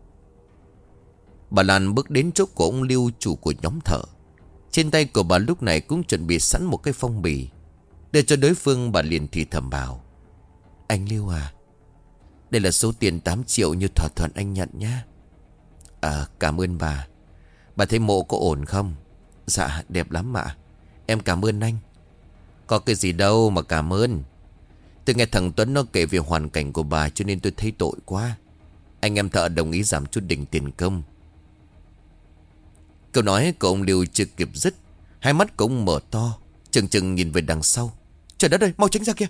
Bà Lan bước đến chỗ của ông Lưu, chủ của nhóm thợ. Trên tay của bà lúc này cũng chuẩn bị sẵn một cái phong bì. Để cho đối phương, bà liền thì thầm bảo: Anh Lưu à, đây là số tiền 8 triệu như thỏa thuận anh nhận nhá. Cảm ơn bà. Bà thấy mộ có ổn không? Dạ đẹp lắm ạ. Em cảm ơn anh. Có cái gì đâu mà cảm ơn. Tôi nghe thằng Tuấn nó kể về hoàn cảnh của bà cho nên tôi thấy tội quá. Anh em thợ đồng ý giảm chút đỉnh tiền công. Câu nói của ông Lưu chưa kịp dứt, 2 mắt của ông mở to, chừng chừng nhìn về đằng sau. Trời đất ơi, mau tránh ra kia.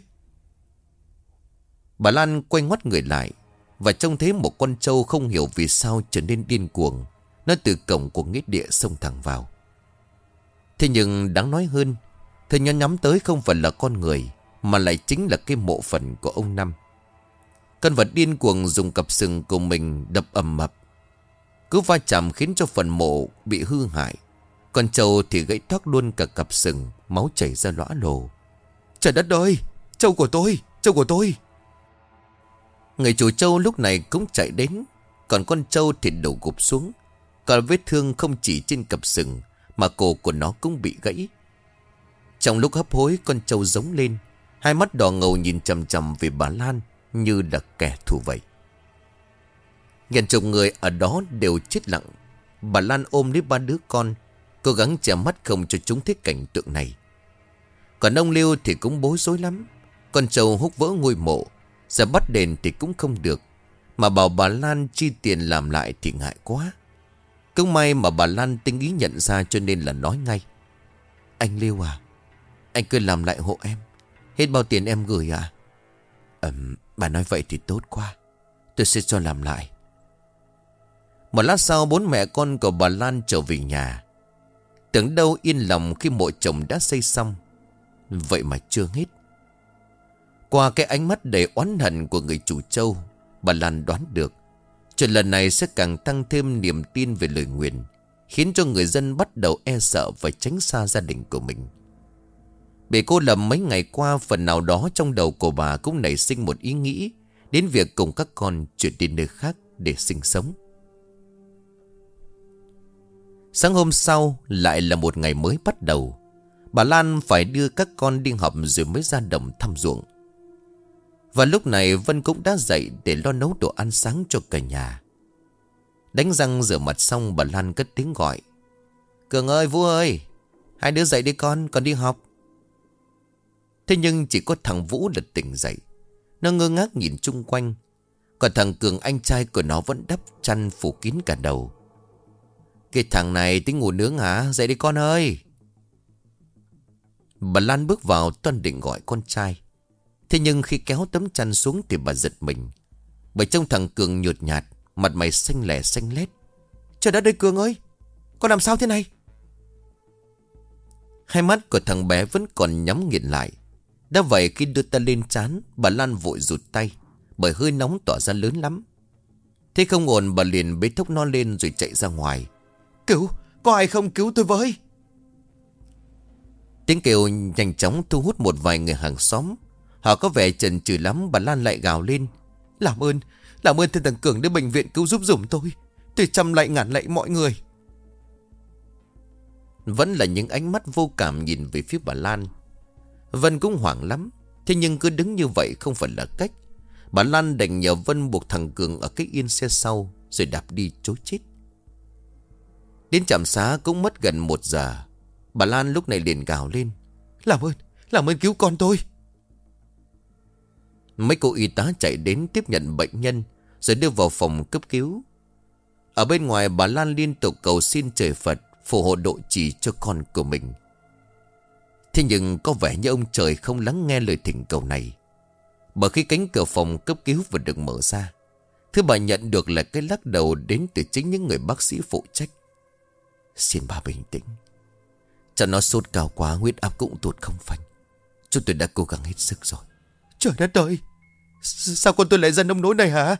Bà Lan quay ngoắt người lại và trông thấy một con trâu không hiểu vì sao trở nên điên cuồng. Nó từ cổng của nghĩa địa xông thẳng vào. Thế nhưng đáng nói hơn, thứ nó nhắm tới không phải là con người, mà lại chính là cái mộ phần của ông Năm. Con vật điên cuồng dùng cặp sừng của mình đập ầm ầm. Cứ va chạm khiến cho phần mộ bị hư hại. Con trâu thì gãy thoát luôn cả cặp sừng, máu chảy ra lõa lồ. Trời đất ơi, trâu của tôi, trâu của tôi. Người chủ trâu lúc này cũng chạy đến. Còn con trâu thì đầu gục xuống. Còn vết thương không chỉ trên cặp sừng, mà cổ của nó cũng bị gãy. Trong lúc hấp hối, con trâu giống lên, 2 mắt đỏ ngầu nhìn chằm chằm về bà Lan như là kẻ thù vậy. Gần chục người ở đó đều chết lặng. Bà Lan ôm lấy 3 đứa con, cố gắng che mắt không cho chúng thấy cảnh tượng này. Còn ông Lưu thì cũng bối rối lắm. Con trâu húc vỡ ngôi mộ, giờ bắt đền thì cũng không được, mà bảo bà Lan chi tiền làm lại thì ngại quá. Cũng may mà bà Lan tinh ý nhận ra cho nên là nói ngay: Anh Lưu à, anh cứ làm lại hộ em. Hết bao tiền em gửi à? Bà nói vậy thì tốt quá, tôi sẽ cho làm lại. Một lát sau, 4 mẹ con của bà Lan trở về nhà. Tưởng đâu yên lòng khi mộ chồng đã xây xong. Vậy mà chưa hết. Qua cái ánh mắt đầy oán hận của người chủ trâu, bà Lan đoán được chuyện lần này sẽ càng tăng thêm niềm tin về lời nguyền, khiến cho người dân bắt đầu e sợ và tránh xa gia đình của mình. Bị cô lập mấy ngày qua, phần nào đó trong đầu của bà cũng nảy sinh một ý nghĩ đến việc cùng các con chuyển đi nơi khác để sinh sống. Sáng hôm sau lại là một ngày mới bắt đầu. Bà Lan phải đưa các con đi học rồi mới ra đồng thăm ruộng. Và lúc này Vân cũng đã dậy để lo nấu đồ ăn sáng cho cả nhà. Đánh răng rửa mặt xong, bà Lan cất tiếng gọi: Cường ơi, Vũ ơi, hai đứa dậy đi con, còn đi học. Thế nhưng chỉ có thằng Vũ là tỉnh dậy. Nó ngơ ngác nhìn chung quanh. Còn thằng Cường, anh trai của nó, vẫn đắp chăn phủ kín cả đầu. Cái thằng này tính ngủ nướng hả? Dậy đi con ơi. Bà Lan bước vào toan định gọi con trai. Thế nhưng khi kéo tấm chăn xuống thì bà giật mình, bởi trông thằng Cường nhợt nhạt, mặt mày xanh lẻ xanh lét. Trời đất ơi Cường ơi, con làm sao thế này? Hai mắt của thằng bé vẫn còn nhắm nghiền lại. Đã vậy khi đưa tay lên trán, bà Lan vội rụt tay, bởi hơi nóng tỏa ra lớn lắm. Thế không ổn, bà liền bế thốc nó lên rồi chạy ra ngoài. Cứu, có ai không, cứu tôi với. Tiếng kêu nhanh chóng thu hút một vài người hàng xóm. Họ có vẻ chần chừ lắm. Bà Lan lại gào lên: Làm ơn thưa thằng Cường đến bệnh viện cứu giúp giùm tôi. Tôi trăm lại ngàn lạy mọi người. Vẫn là những ánh mắt vô cảm nhìn về phía bà Lan. Vân cũng hoảng lắm. Thế nhưng cứ đứng như vậy không phải là cách. Bà Lan đành nhờ Vân buộc thằng Cường ở cái yên xe sau, rồi đạp đi trối chết. Đến trạm xá cũng mất gần 1 giờ. Bà Lan lúc này liền gào lên: Làm ơn cứu con tôi. Mấy cô y tá chạy đến tiếp nhận bệnh nhân, rồi đưa vào phòng cấp cứu. Ở bên ngoài, bà Lan liên tục cầu xin trời Phật phù hộ độ trì cho con của mình. Thế nhưng có vẻ như ông trời không lắng nghe lời thỉnh cầu này. Bởi khi cánh cửa phòng cấp cứu vừa được mở ra, thứ bà nhận được là cái lắc đầu đến từ chính những người bác sĩ phụ trách. Xin bà bình tĩnh. Cho nó sốt cao quá, huyết áp cũng tụt không phanh. Chúng tôi đã cố gắng hết sức rồi. Trời đất ơi, sao con tôi lại ra nông nỗi này hả?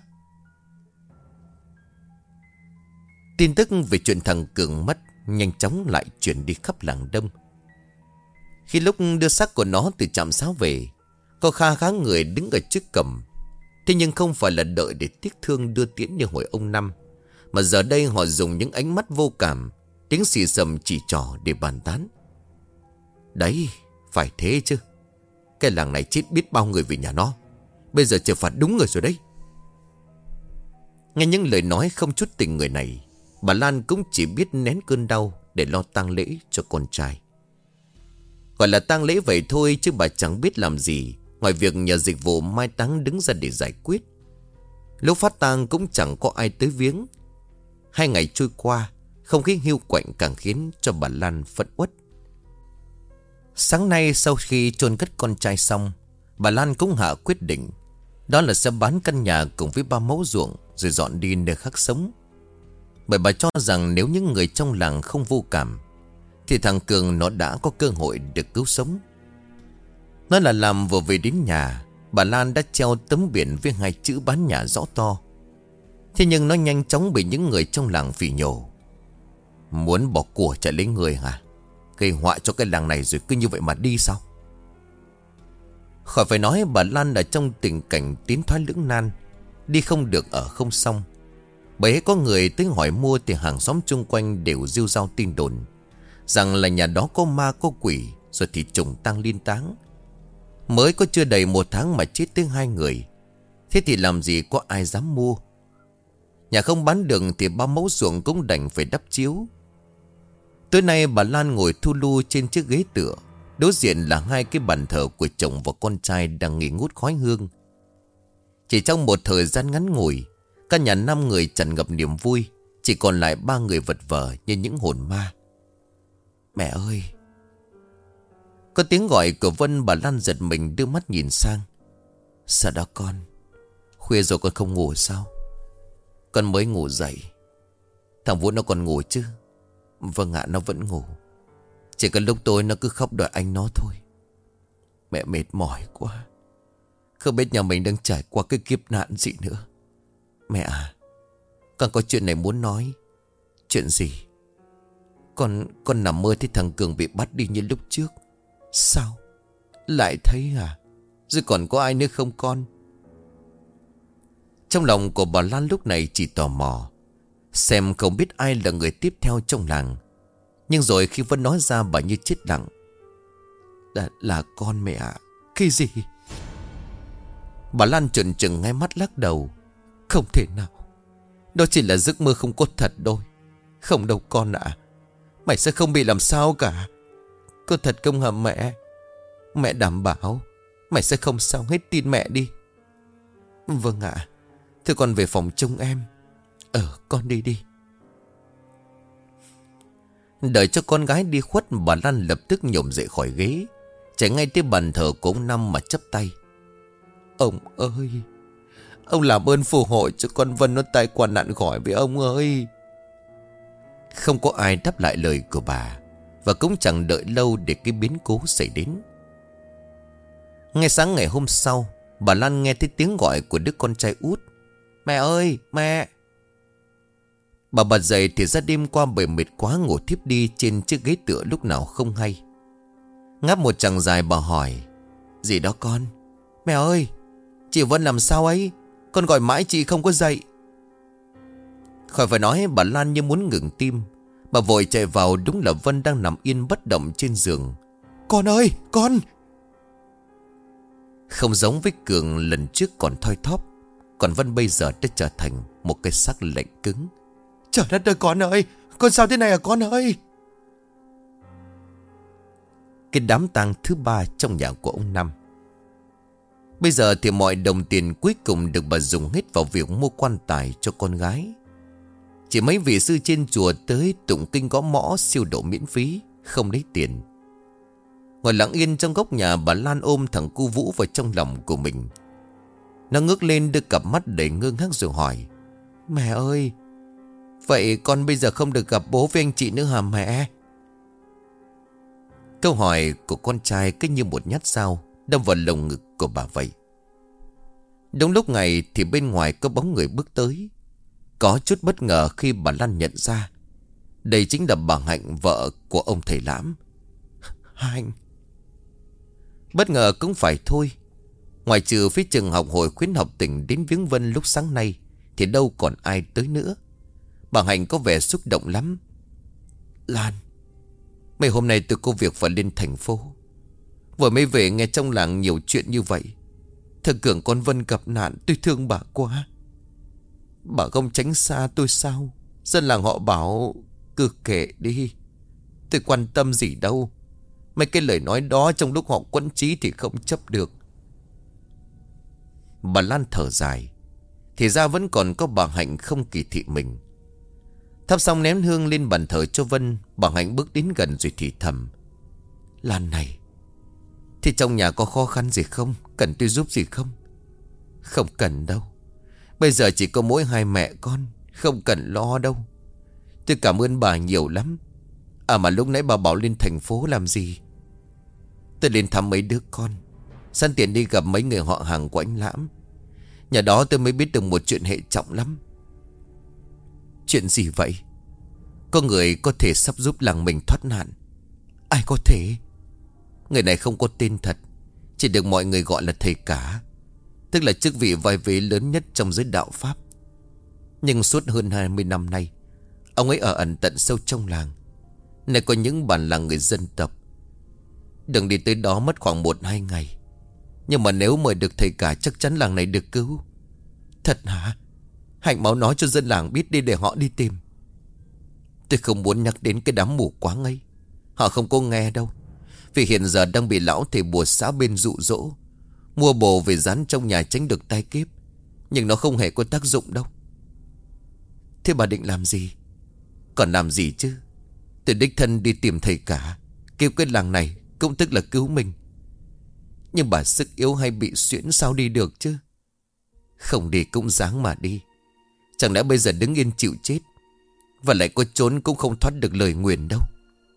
Tin tức về chuyện thằng Cường mất nhanh chóng lại chuyển đi khắp làng Đông. Khi lúc đưa xác của nó từ trạm xá về, có kha khá người đứng ở trước cổng. Thế nhưng không phải là đợi để tiếc thương đưa tiễn như hồi ông Năm, mà giờ đây họ dùng những ánh mắt vô cảm, tiếng xì xầm chỉ trỏ để bàn tán. Đấy, phải thế chứ. Cái làng này chết biết bao người vì nhà nó. Bây giờ trời phạt đúng người rồi đấy. Nghe những lời nói không chút tình người này, bà Lan cũng chỉ biết nén cơn đau để lo tang lễ cho con trai. Gọi là tang lễ vậy thôi, chứ bà chẳng biết làm gì ngoài việc nhờ dịch vụ mai táng đứng ra để giải quyết. Lúc phát tang cũng chẳng có ai tới viếng. 2 ngày trôi qua, không khí hiu quạnh càng khiến cho bà Lan phẫn uất. Sáng nay sau khi chôn cất con trai xong, bà Lan cũng hạ quyết định, đó là sẽ bán căn nhà cùng với 3 mẫu ruộng rồi dọn đi nơi khác sống. Bởi bà cho rằng nếu những người trong làng không vô cảm thì thằng Cường nó đã có cơ hội được cứu sống. Nói là làm vừa về đến nhà, bà Lan đã treo tấm biển với 2 chữ bán nhà rõ to. Thế nhưng nó nhanh chóng bị những người trong làng phỉ nhổ. Muốn bỏ của chạy lấy người hả? Gây họa cho cái làng này rồi cứ như vậy mà đi sao? Khỏi phải nói, bà Lan ở trong tình cảnh tiến thoái lưỡng nan, đi không được ở không xong. Bởi có người tới hỏi mua thì hàng xóm chung quanh đều rêu rao tin đồn rằng là nhà đó có ma có quỷ, rồi thì trùng tang liên táng. Mới có chưa đầy 1 tháng mà chết tới 2 người. Thế thì làm gì có ai dám mua. Nhà không bán được thì 3 mẫu ruộng cũng đành phải đắp chiếu. Tối nay bà Lan ngồi thu lu trên chiếc ghế tựa. Đối diện là 2 cái bàn thờ của chồng và con trai đang nghỉ ngút khói hương. Chỉ trong một thời gian ngắn ngủi, căn nhà 5 người tràn ngập niềm vui. Chỉ còn lại 3 người vật vờ như những hồn ma. Mẹ ơi! Có tiếng gọi của Vân, bà Lan giật mình đưa mắt nhìn sang. Sao đó con? Khuya rồi con không ngủ sao? Con mới ngủ dậy. Thằng Vũ nó còn ngủ chứ? Vâng ạ, nó vẫn ngủ. Chỉ cần lúc tối nó cứ khóc đòi anh nó thôi. Mẹ mệt mỏi quá. Không biết nhà mình đang trải qua cái kiếp nạn gì nữa. Mẹ à, con có chuyện này muốn nói. Chuyện gì? Con nằm mơ thấy thằng Cường bị bắt đi như lúc trước. Sao? Lại thấy à? Rồi còn có ai nữa không con? Trong lòng của bà Lan lúc này chỉ tò mò, xem không biết ai là người tiếp theo trong làng. Nhưng rồi khi Vân nói ra, bà như chết lặng. Là con mẹ ạ. Cái gì? Bà Lan trợn trừng ngay mắt lắc đầu. Không thể nào. Đó chỉ là giấc mơ không có thật thôi. Không đâu con ạ. Mày sẽ không bị làm sao cả. Có thật không hả mẹ? Mẹ đảm bảo mày sẽ không sao hết, tin mẹ đi. Vâng ạ. Thưa con về phòng trông em. Con đi đi. Đợi cho con gái đi khuất, bà Lan lập tức nhổm dậy khỏi ghế, chạy ngay tới bàn thờ của ông Năm mà chắp tay. Ông ơi, ông làm ơn phù hộ cho con Vân nó tai qua nạn khỏi với ông ơi. Không có ai đáp lại lời của bà, và cũng chẳng đợi lâu để cái biến cố xảy đến. Ngay sáng ngày hôm sau, bà Lan nghe thấy tiếng gọi của đứa con trai út. Mẹ ơi, mẹ! Bà bật dậy thì ra đêm qua bởi mệt quá ngủ thiếp đi trên chiếc ghế tựa lúc nào không hay. Ngáp một chàng dài, bà hỏi. Gì đó con? Mẹ ơi, chị Vân làm sao ấy? Con gọi mãi chị không có dậy. Khỏi phải nói, bà Lan như muốn ngừng tim. Bà vội chạy vào, đúng là Vân đang nằm yên bất động trên giường. Con ơi, con! Không giống với Cường lần trước còn thoi thóp, còn Vân bây giờ đã trở thành một cái xác lạnh cứng. Trời đất ơi con ơi! Con sao thế này à con ơi? Cái đám tang thứ 3 trong nhà của ông Năm. Bây giờ thì mọi đồng tiền cuối cùng được bà dùng hết vào việc mua quan tài cho con gái. Chỉ mấy vị sư trên chùa tới tụng kinh gõ mõ siêu độ miễn phí, không lấy tiền. Ngồi lặng yên trong góc nhà, bà Lan ôm thằng cu Vũ vào trong lòng của mình. Nó ngước lên đưa cặp mắt đầy ngơ ngác rồi hỏi. Mẹ ơi, vậy con bây giờ không được gặp bố với anh chị nữa hả mẹ? Câu hỏi của con trai cứ như một nhát dao đâm vào lồng ngực của bà vậy. Đúng lúc này thì bên ngoài có bóng người bước tới. Có chút bất ngờ khi bà Lan nhận ra đây chính là bà Hạnh, vợ của ông thầy Lãm. Hạnh! Bất ngờ cũng phải thôi. Ngoài trừ phía trường học hội khuyến học tỉnh đến viếng Vân lúc sáng nay thì đâu còn ai tới nữa. Bà Hạnh có vẻ xúc động lắm. Lan, mấy hôm nay tôi có việc phải lên thành phố. Vừa mới về nghe trong làng nhiều chuyện như vậy. Thằng Cường con Vân gặp nạn, tôi thương bà quá. Bà không tránh xa tôi sao? Dân làng họ bảo cứ kệ đi, tôi quan tâm gì đâu. Mấy cái lời nói đó trong lúc họ quẫn trí thì không chấp được. Bà Lan thở dài. Thì ra vẫn còn có bà Hạnh không kỳ thị mình. Thắp xong nén hương lên bàn thờ cho Vân, bà Hạnh bước đến gần rồi thì thầm. Lan này, thì trong nhà có khó khăn gì không? Cần tôi giúp gì không? Không cần đâu. Bây giờ chỉ có mỗi hai mẹ con, không cần lo đâu. Tôi cảm ơn bà nhiều lắm. À mà lúc nãy bà bảo lên thành phố làm gì? Tôi lên thăm mấy đứa con, sẵn tiện đi gặp mấy người họ hàng của anh Lãm. Nhà đó tôi mới biết được một chuyện hệ trọng lắm. Chuyện gì vậy? Có người có thể sắp giúp làng mình thoát nạn. Ai có thể? Người này không có tên thật, chỉ được mọi người gọi là thầy cả, tức là chức vị vai vế lớn nhất trong giới đạo Pháp. Nhưng suốt hơn 20 năm nay, ông ấy ở ẩn tận sâu trong làng. Này có những bản làng người dân tộc. Đường đi tới đó mất khoảng 1-2 ngày. Nhưng mà nếu mời được thầy cả chắc chắn làng này được cứu. Thật hả? Hạnh máu nói cho dân làng biết đi để họ đi tìm. Tôi không muốn nhắc đến cái đám mù quáng ấy. Họ không có nghe đâu. Vì hiện giờ đang bị lão thầy bùa xã bên dụ dỗ mua bồ về dán trong nhà tránh được tai kiếp. Nhưng nó không hề có tác dụng đâu. Thế bà định làm gì? Còn làm gì chứ? Tôi đích thân đi tìm thầy cả, kêu cái làng này cũng tức là cứu mình. Nhưng bà sức yếu hay bị xuyễn sao đi được chứ? Không đi cũng dáng mà đi. Chẳng lẽ bây giờ đứng yên chịu chết? Và lại có trốn cũng không thoát được lời nguyền đâu.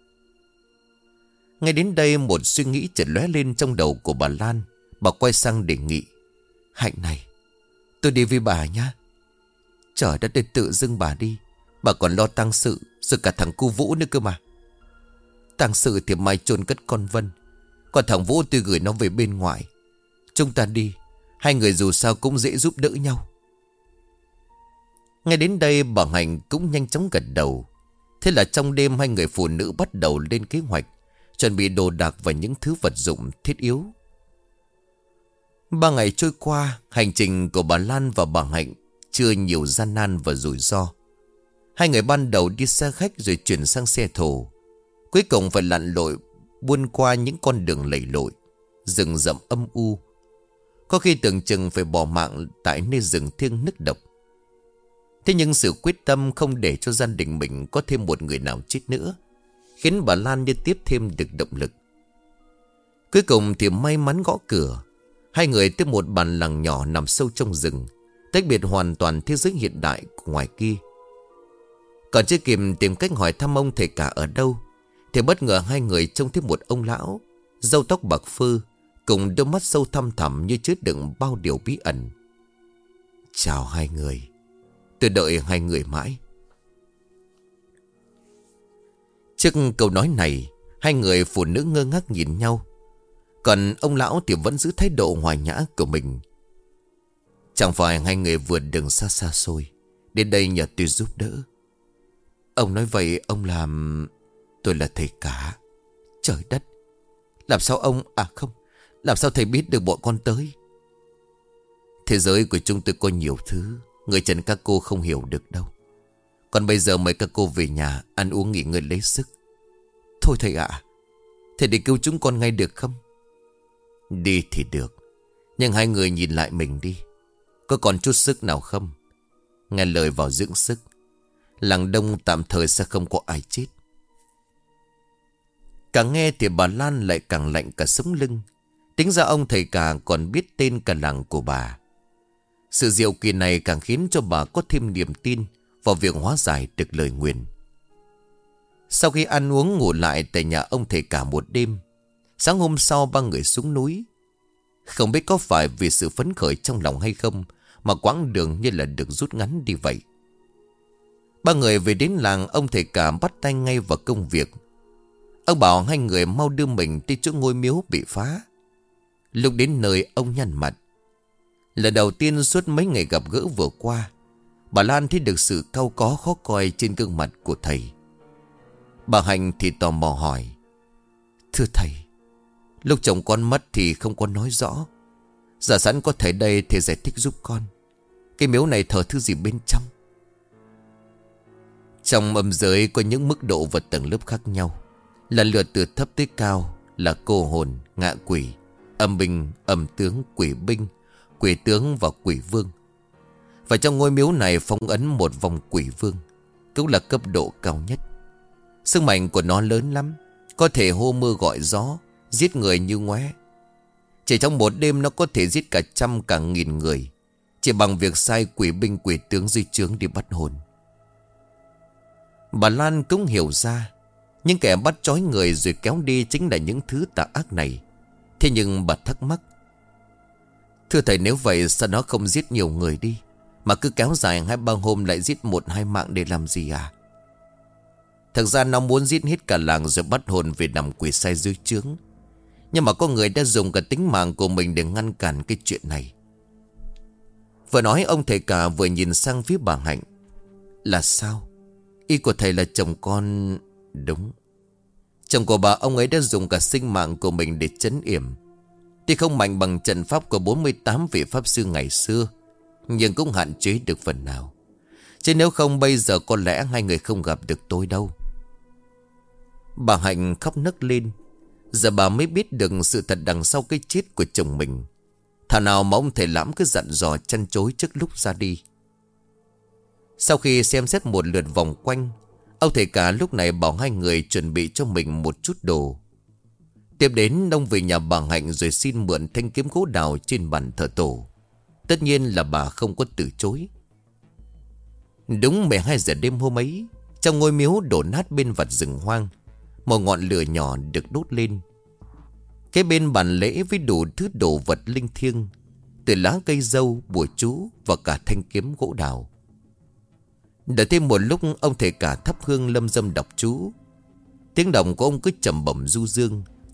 Ngay đến đây một suy nghĩ chợt lóe lên trong đầu của bà Lan. Bà quay sang đề nghị. Hạnh này, tôi đi với bà nhá. Trời đất ơi, tự dưng bà đi. Bà còn lo tang sự, rồi cả thằng cu Vũ nữa cơ mà. Tang sự thì mai chôn cất con Vân. Còn thằng Vũ tôi gửi nó về bên ngoài. Chúng ta đi, hai người dù sao cũng dễ giúp đỡ nhau. Ngay đến đây bà Hạnh cũng nhanh chóng gật đầu. Thế là trong đêm hai người phụ nữ bắt đầu lên kế hoạch, chuẩn bị đồ đạc và những thứ vật dụng thiết yếu. 3 ngày trôi qua, hành trình của bà Lan và bà Hạnh chưa nhiều gian nan và rủi ro. Hai người ban đầu đi xe khách rồi chuyển sang xe thồ. Cuối cùng phải lặn lội buôn qua những con đường lầy lội, rừng rậm âm u. Có khi tưởng chừng phải bỏ mạng tại nơi rừng thiêng nức độc. Thế nhưng sự quyết tâm không để cho gia đình mình có thêm một người nào chết nữa khiến bà Lan như tiếp thêm được động lực. Cuối cùng thì may mắn gõ cửa. Hai người tới một bản làng nhỏ nằm sâu trong rừng, tách biệt hoàn toàn thế giới hiện đại của ngoài kia. Còn chưa kịp tìm cách hỏi thăm ông thầy cả ở đâu thì bất ngờ hai người trông thấy một ông lão, râu tóc bạc phơ, cùng đôi mắt sâu thăm thẳm như chứa đựng bao điều bí ẩn. Chào hai người, tôi đợi hai người mãi. Trước câu nói này, hai người phụ nữ ngơ ngác nhìn nhau. Còn ông lão thì vẫn giữ thái độ hòa nhã của mình. Chẳng phải hai người vượt đường xa xa xôi đến đây nhờ tôi giúp đỡ. Ông nói vậy ông làm... Tôi là thầy cả. Trời đất, làm sao ông... không, làm sao thầy biết được bọn con tới? Thế giới của chúng tôi có nhiều thứ người trần các cô không hiểu được đâu. Còn bây giờ mời các cô về nhà ăn uống nghỉ ngơi lấy sức. Thôi thầy ạ, thầy đi cứu chúng con ngay được không? Đi thì được, nhưng hai người nhìn lại mình đi, có còn chút sức nào không? Nghe lời vào dưỡng sức. Làng Đông tạm thời sẽ không có ai chết. Càng nghe thì bà Lan lại càng lạnh cả sống lưng. Tính ra ông thầy cả còn biết tên cả làng của bà. Sự diệu kỳ này càng khiến cho bà có thêm niềm tin vào việc hóa giải được lời nguyền. Sau khi ăn uống ngủ lại tại nhà ông thầy cả một đêm, sáng hôm sau ba người xuống núi. Không biết có phải vì sự phấn khởi trong lòng hay không mà quãng đường như là được rút ngắn đi vậy. Ba người về đến làng, ông thầy cả bắt tay ngay vào công việc. Ông bảo hai người mau đưa mình tới chỗ ngôi miếu bị phá. Lúc đến nơi ông nhăn mặt. Lần đầu tiên suốt mấy ngày gặp gỡ vừa qua, bà Lan thấy được sự cau có khó coi trên gương mặt của thầy. Bà Hạnh thì tò mò hỏi: Thưa thầy, lúc chồng con mất thì không có nói rõ. Giờ sẵn có thầy đây, thầy giải thích giúp con. Cái miếu này thờ thứ gì bên trong? Trong âm giới có những mức độ và tầng lớp khác nhau, lần lượt từ thấp tới cao là cô hồn, ngạ quỷ, âm binh, âm tướng, quỷ binh, quỷ tướng và quỷ vương. Và trong ngôi miếu này phong ấn một vòng quỷ vương, cũng là cấp độ cao nhất. Sức mạnh của nó lớn lắm, có thể hô mưa gọi gió, giết người như ngoé. Chỉ trong một đêm nó có thể giết cả trăm cả nghìn người, chỉ bằng việc sai quỷ binh quỷ tướng dưới trướng đi bắt hồn. Bà Lan cũng hiểu ra, những kẻ bắt trói người rồi kéo đi chính là những thứ tà ác này. Thế nhưng bà thắc mắc: Thưa thầy, nếu vậy sao nó không giết nhiều người đi, mà cứ kéo dài 2-3 hôm lại giết 1-2 mạng để làm gì à? Thật ra nó muốn giết hết cả làng rồi bắt hồn về nằm quỷ sai dưới trướng. Nhưng mà có người đã dùng cả tính mạng của mình để ngăn cản cái chuyện này. Vừa nói ông thầy cả vừa nhìn sang phía bà Hạnh. Là sao? Ý của thầy là chồng con... Đúng. Chồng của bà, ông ấy đã dùng cả sinh mạng của mình để trấn yểm. Tuy không mạnh bằng trận pháp của 48 vị pháp sư ngày xưa, nhưng cũng hạn chế được phần nào. Chứ nếu không bây giờ có lẽ hai người không gặp được tôi đâu. Bà Hạnh khóc nấc lên. Giờ bà mới biết được sự thật đằng sau cái chết của chồng mình. Thảo nào mà ông thầy lãm cứ dặn dò chăn chối trước lúc ra đi. Sau khi xem xét một lượt vòng quanh, ông thầy cả lúc này bảo hai người chuẩn bị cho mình một chút đồ. Tiếp đến ông về nhà bà Hạnh rồi xin mượn thanh kiếm gỗ đào trên bàn thờ tổ. Tất nhiên là bà không có từ chối. Đúng 12 giờ đêm hôm ấy, trong ngôi miếu đổ nát bên vặt rừng hoang, một ngọn lửa nhỏ được đốt lên. Kế bên bàn lễ với đủ thứ đồ vật linh thiêng, từ lá cây dâu, bùa chú và cả thanh kiếm gỗ đào. Đợi thêm một lúc, ông thầy cả thắp hương lâm dâm đọc chú. Tiếng động của ông cứ trầm bổng du dương,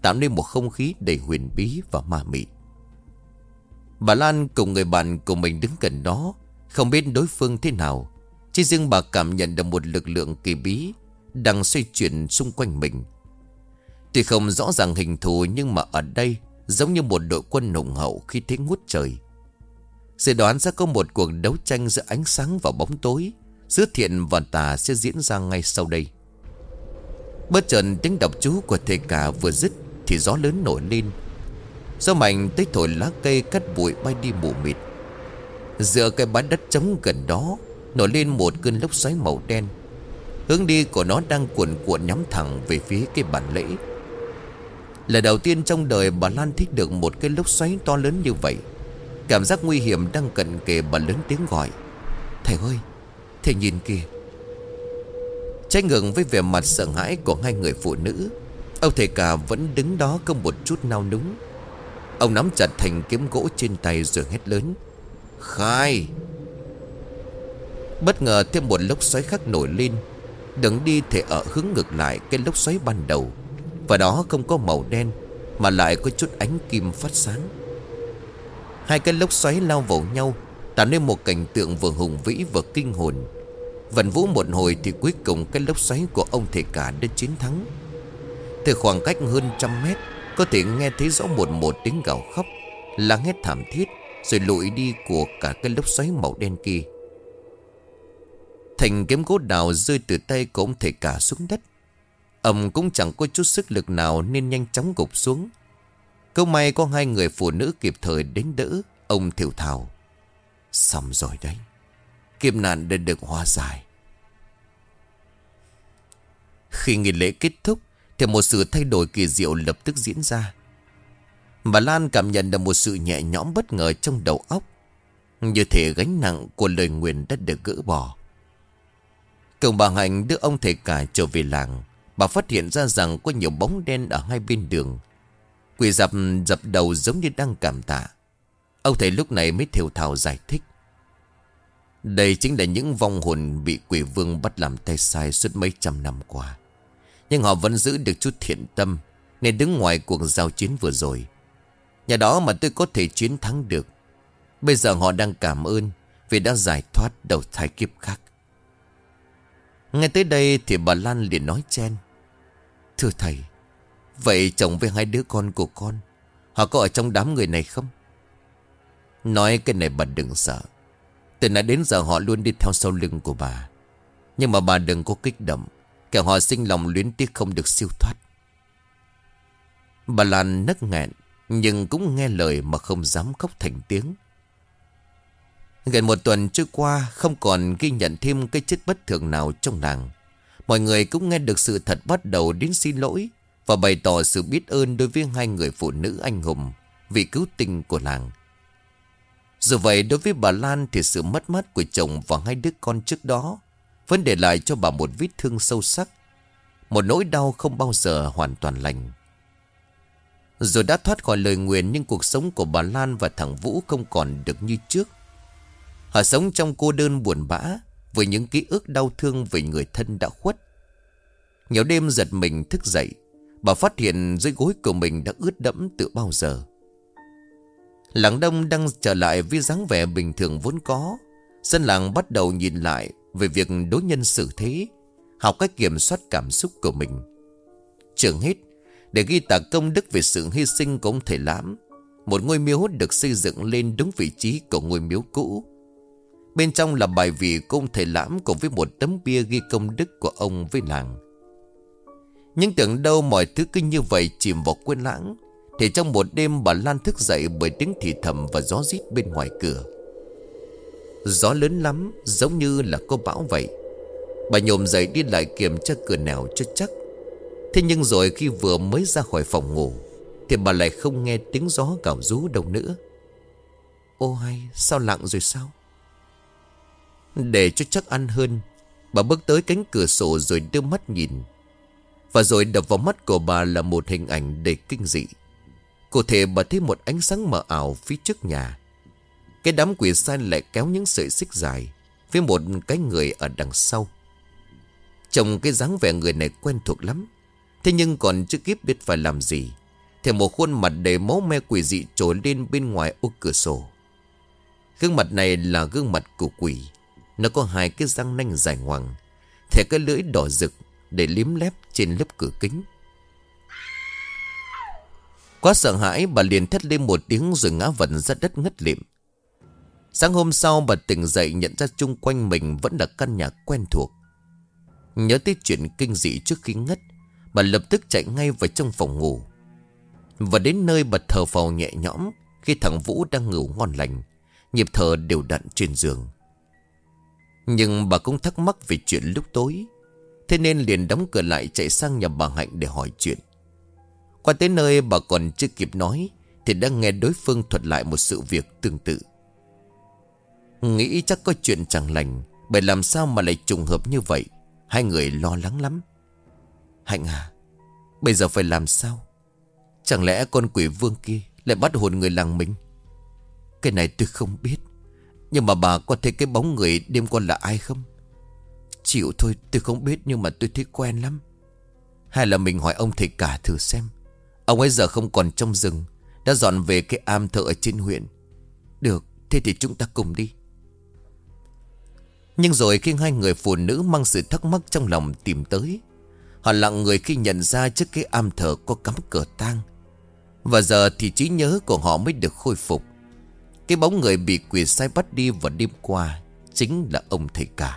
tạo nên một không khí đầy huyền bí và ma mị. Bà Lan cùng người bạn của mình đứng gần đó, không biết đối phương thế nào, chỉ riêng bà cảm nhận được một lực lượng kỳ bí đang xoay chuyển xung quanh mình. Tuy không rõ ràng hình thù, nhưng mà ở đây giống như một đội quân hùng hậu khi thế ngút trời. Dự đoán sẽ có một cuộc đấu tranh giữa ánh sáng và bóng tối, giữa thiện và tà sẽ diễn ra ngay sau đây. Bất chợt tiếng đọc chú của thầy cả vừa dứt thì gió lớn nổi lên. Gió mạnh tới thổi lá cây cắt bụi bay đi mù mịt. Giữa cái bãi đất trống gần đó nổi lên một cơn lốc xoáy màu đen. Hướng đi của nó đang cuồn cuộn nhắm thẳng về phía cái bàn lễ. Lần đầu tiên trong đời bà Lan thích được một cái lốc xoáy to lớn như vậy. Cảm giác nguy hiểm đang cận kề, bà lớn tiếng gọi: "Thầy ơi, thầy nhìn kìa!" Trái ngược với vẻ mặt sợ hãi của hai người phụ nữ, ông thầy cả vẫn đứng đó không một chút nao núng. Ông nắm chặt thanh kiếm gỗ trên tay rồi hét lớn: "Khai!" Bất ngờ thêm một lốc xoáy khác nổi lên. Đường đi thể ở hướng ngược lại cái lốc xoáy ban đầu, và đó không có màu đen mà lại có chút ánh kim phát sáng. Hai cái lốc xoáy lao vào nhau, tạo nên một cảnh tượng vừa hùng vĩ vừa kinh hồn. Vần vũ một hồi thì cuối cùng cái lốc xoáy của ông thầy cả đã chiến thắng. Từ khoảng cách hơn 100 mét, có thể nghe thấy rõ một tiếng gào khóc, la hét thảm thiết, rồi lụi đi của cả cái lốc xoáy màu đen kia. Thành kiếm gỗ đào rơi từ tay của ông thầy cả xuống đất. Ông cũng chẳng có chút sức lực nào nên nhanh chóng gục xuống. Câu may có hai người phụ nữ kịp thời đến đỡ. Ông thều thào: "Xong rồi đấy, kiếp nạn đã được hóa giải." Khi nghi lễ kết thúc thì một sự thay đổi kỳ diệu lập tức diễn ra. Bà Lan cảm nhận được một sự nhẹ nhõm bất ngờ trong đầu óc, như thể gánh nặng của lời nguyền đã được gỡ bỏ. Cùng bà Hạnh đưa ông thầy cả trở về làng, bà phát hiện ra rằng có nhiều bóng đen ở hai bên đường. Quỷ dập đầu giống như đang cảm tạ. Ông thầy lúc này mới thều thào giải thích: "Đây chính là những vong hồn bị quỷ vương bắt làm tay sai suốt mấy trăm năm qua. Nhưng họ vẫn giữ được chút thiện tâm, nên đứng ngoài cuộc giao chiến vừa rồi. Nhờ đó mà tôi có thể chiến thắng được. Bây giờ họ đang cảm ơn vì đã giải thoát đầu thai kiếp khác." Nghe tới đây thì bà Lan liền nói chen: "Thưa thầy, vậy chồng với hai đứa con của con, họ có ở trong đám người này không?" "Nói cái này bà đừng sợ. Từ nãy đến giờ họ luôn đi theo sau lưng của bà. Nhưng mà bà đừng có kích động, kẻo họ sinh lòng luyến tiếc không được siêu thoát." Bà Lan nấc nghẹn, nhưng cũng nghe lời mà không dám khóc thành tiếng. Gần một tuần trôi qua, không còn ghi nhận thêm cái chết bất thường nào trong làng. Mọi người cũng nghe được sự thật bắt đầu đến xin lỗi và bày tỏ sự biết ơn đối với hai người phụ nữ anh hùng vì cứu tinh của làng. Dù vậy, đối với bà Lan thì sự mất mát của chồng và hai đứa con trước đó vẫn để lại cho bà một vết thương sâu sắc, một nỗi đau không bao giờ hoàn toàn lành. Dù đã thoát khỏi lời nguyền, nhưng cuộc sống của bà Lan và thằng Vũ không còn được như trước. Họ sống trong cô đơn buồn bã, với những ký ức đau thương về người thân đã khuất. Nhiều đêm giật mình thức dậy, bà phát hiện dưới gối của mình đã ướt đẫm từ bao giờ. Làng đông đang trở lại với dáng vẻ bình thường vốn có. Dân làng bắt đầu nhìn lại về việc đối nhân xử thế, học cách kiểm soát cảm xúc của mình. Trước hết, để ghi tạc công đức về sự hy sinh của ông thầy Lãm, một ngôi miếu được xây dựng lên đúng vị trí của ngôi miếu cũ. Bên trong là bài vị của ông thầy Lãm cùng với một tấm bia ghi công đức của ông với làng. Nhưng tưởng đâu mọi thứ cứ như vậy chìm vào quên lãng, thì trong một đêm bà Lan thức dậy bởi tiếng thì thầm và gió rít bên ngoài cửa. Gió lớn lắm, giống như là có bão vậy. Bà nhổm dậy đi lại kiểm tra cửa nào cho chắc. Thế nhưng rồi khi vừa mới ra khỏi phòng ngủ thì bà lại không nghe tiếng gió gào rú đâu nữa. Ô hay, sao lặng rồi sao? Để cho chắc ăn hơn, bà bước tới cánh cửa sổ rồi đưa mắt nhìn. Và rồi đập vào mắt của bà là một hình ảnh đầy kinh dị. Cụ thể bà thấy một ánh sáng mờ ảo phía trước nhà. Cái đám quỷ sai lại kéo những sợi xích dài với một cái người ở đằng sau. Trông cái dáng vẻ người này quen thuộc lắm. Thế nhưng còn chưa kịp biết phải làm gì thì một khuôn mặt đầy máu me quỷ dị trồi lên bên ngoài ô cửa sổ. Gương mặt này là gương mặt của quỷ. Nó có hai cái răng nanh dài ngoằng, thẻ cái lưỡi đỏ rực để liếm lép trên lớp cửa kính. Quá sợ hãi, bà liền thét lên một tiếng rồi ngã vật ra đất ngất lịm. Sáng hôm sau bà tỉnh dậy nhận ra chung quanh mình vẫn là căn nhà quen thuộc. Nhớ tới chuyện kinh dị trước khi ngất, bà lập tức chạy ngay vào trong phòng ngủ. Và đến nơi bà thở phào nhẹ nhõm khi thằng Vũ đang ngủ ngon lành, nhịp thở đều đặn trên giường. Nhưng bà cũng thắc mắc về chuyện lúc tối, thế nên liền đóng cửa lại chạy sang nhà bà Hạnh để hỏi chuyện. Qua tới nơi bà còn chưa kịp nói thì đã nghe đối phương thuật lại một sự việc tương tự. Nghĩ chắc có chuyện chẳng lành, bởi làm sao mà lại trùng hợp như vậy. Hai người lo lắng lắm. Hạnh à, bây giờ phải làm sao? Chẳng lẽ con quỷ vương kia lại bắt hồn người làng mình? Cái này tôi không biết, nhưng mà bà có thấy cái bóng người đêm qua là ai không? Chịu thôi, tôi không biết nhưng mà tôi thấy quen lắm. Hay là mình hỏi ông thầy cả thử xem. Ông ấy giờ không còn trong rừng, đã dọn về cái am thờ ở trên huyện. Được, thế thì chúng ta cùng đi. Nhưng rồi khi hai người phụ nữ mang sự thắc mắc trong lòng tìm tới, họ lặng người khi nhận ra trước cái am thờ có cắm cờ tang. Và giờ thì trí nhớ của họ mới được khôi phục. Cái bóng người bị quỷ sai bắt đi vào đêm qua chính là ông thầy cả.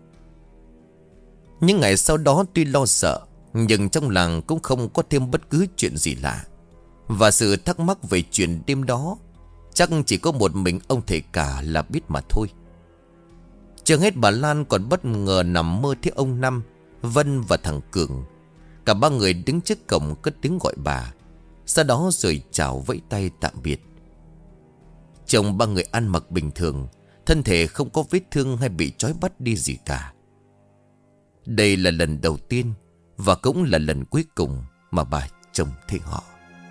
Những ngày sau đó tuy lo sợ, nhưng trong làng cũng không có thêm bất cứ chuyện gì lạ. Và sự thắc mắc về chuyện đêm đó chắc chỉ có một mình ông thầy cả là biết mà thôi. Chưa hết bà Lan còn bất ngờ nằm mơ thấy ông Năm, Vân và thằng Cường. Cả ba người đứng trước cổng cất tiếng gọi bà, sau đó rồi chào vẫy tay tạm biệt. Chồng ba người ăn mặc bình thường, thân thể không có vết thương hay bị trói bắt đi gì cả. Đây là lần đầu tiên và cũng là lần cuối cùng mà bà trông thấy họ.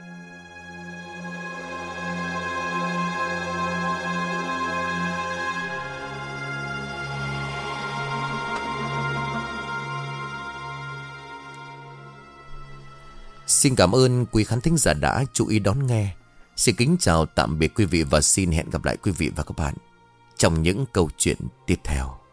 Xin cảm ơn quý khán thính giả đã chú ý đón nghe. Xin kính chào tạm biệt quý vị và xin hẹn gặp lại quý vị và các bạn trong những câu chuyện tiếp theo.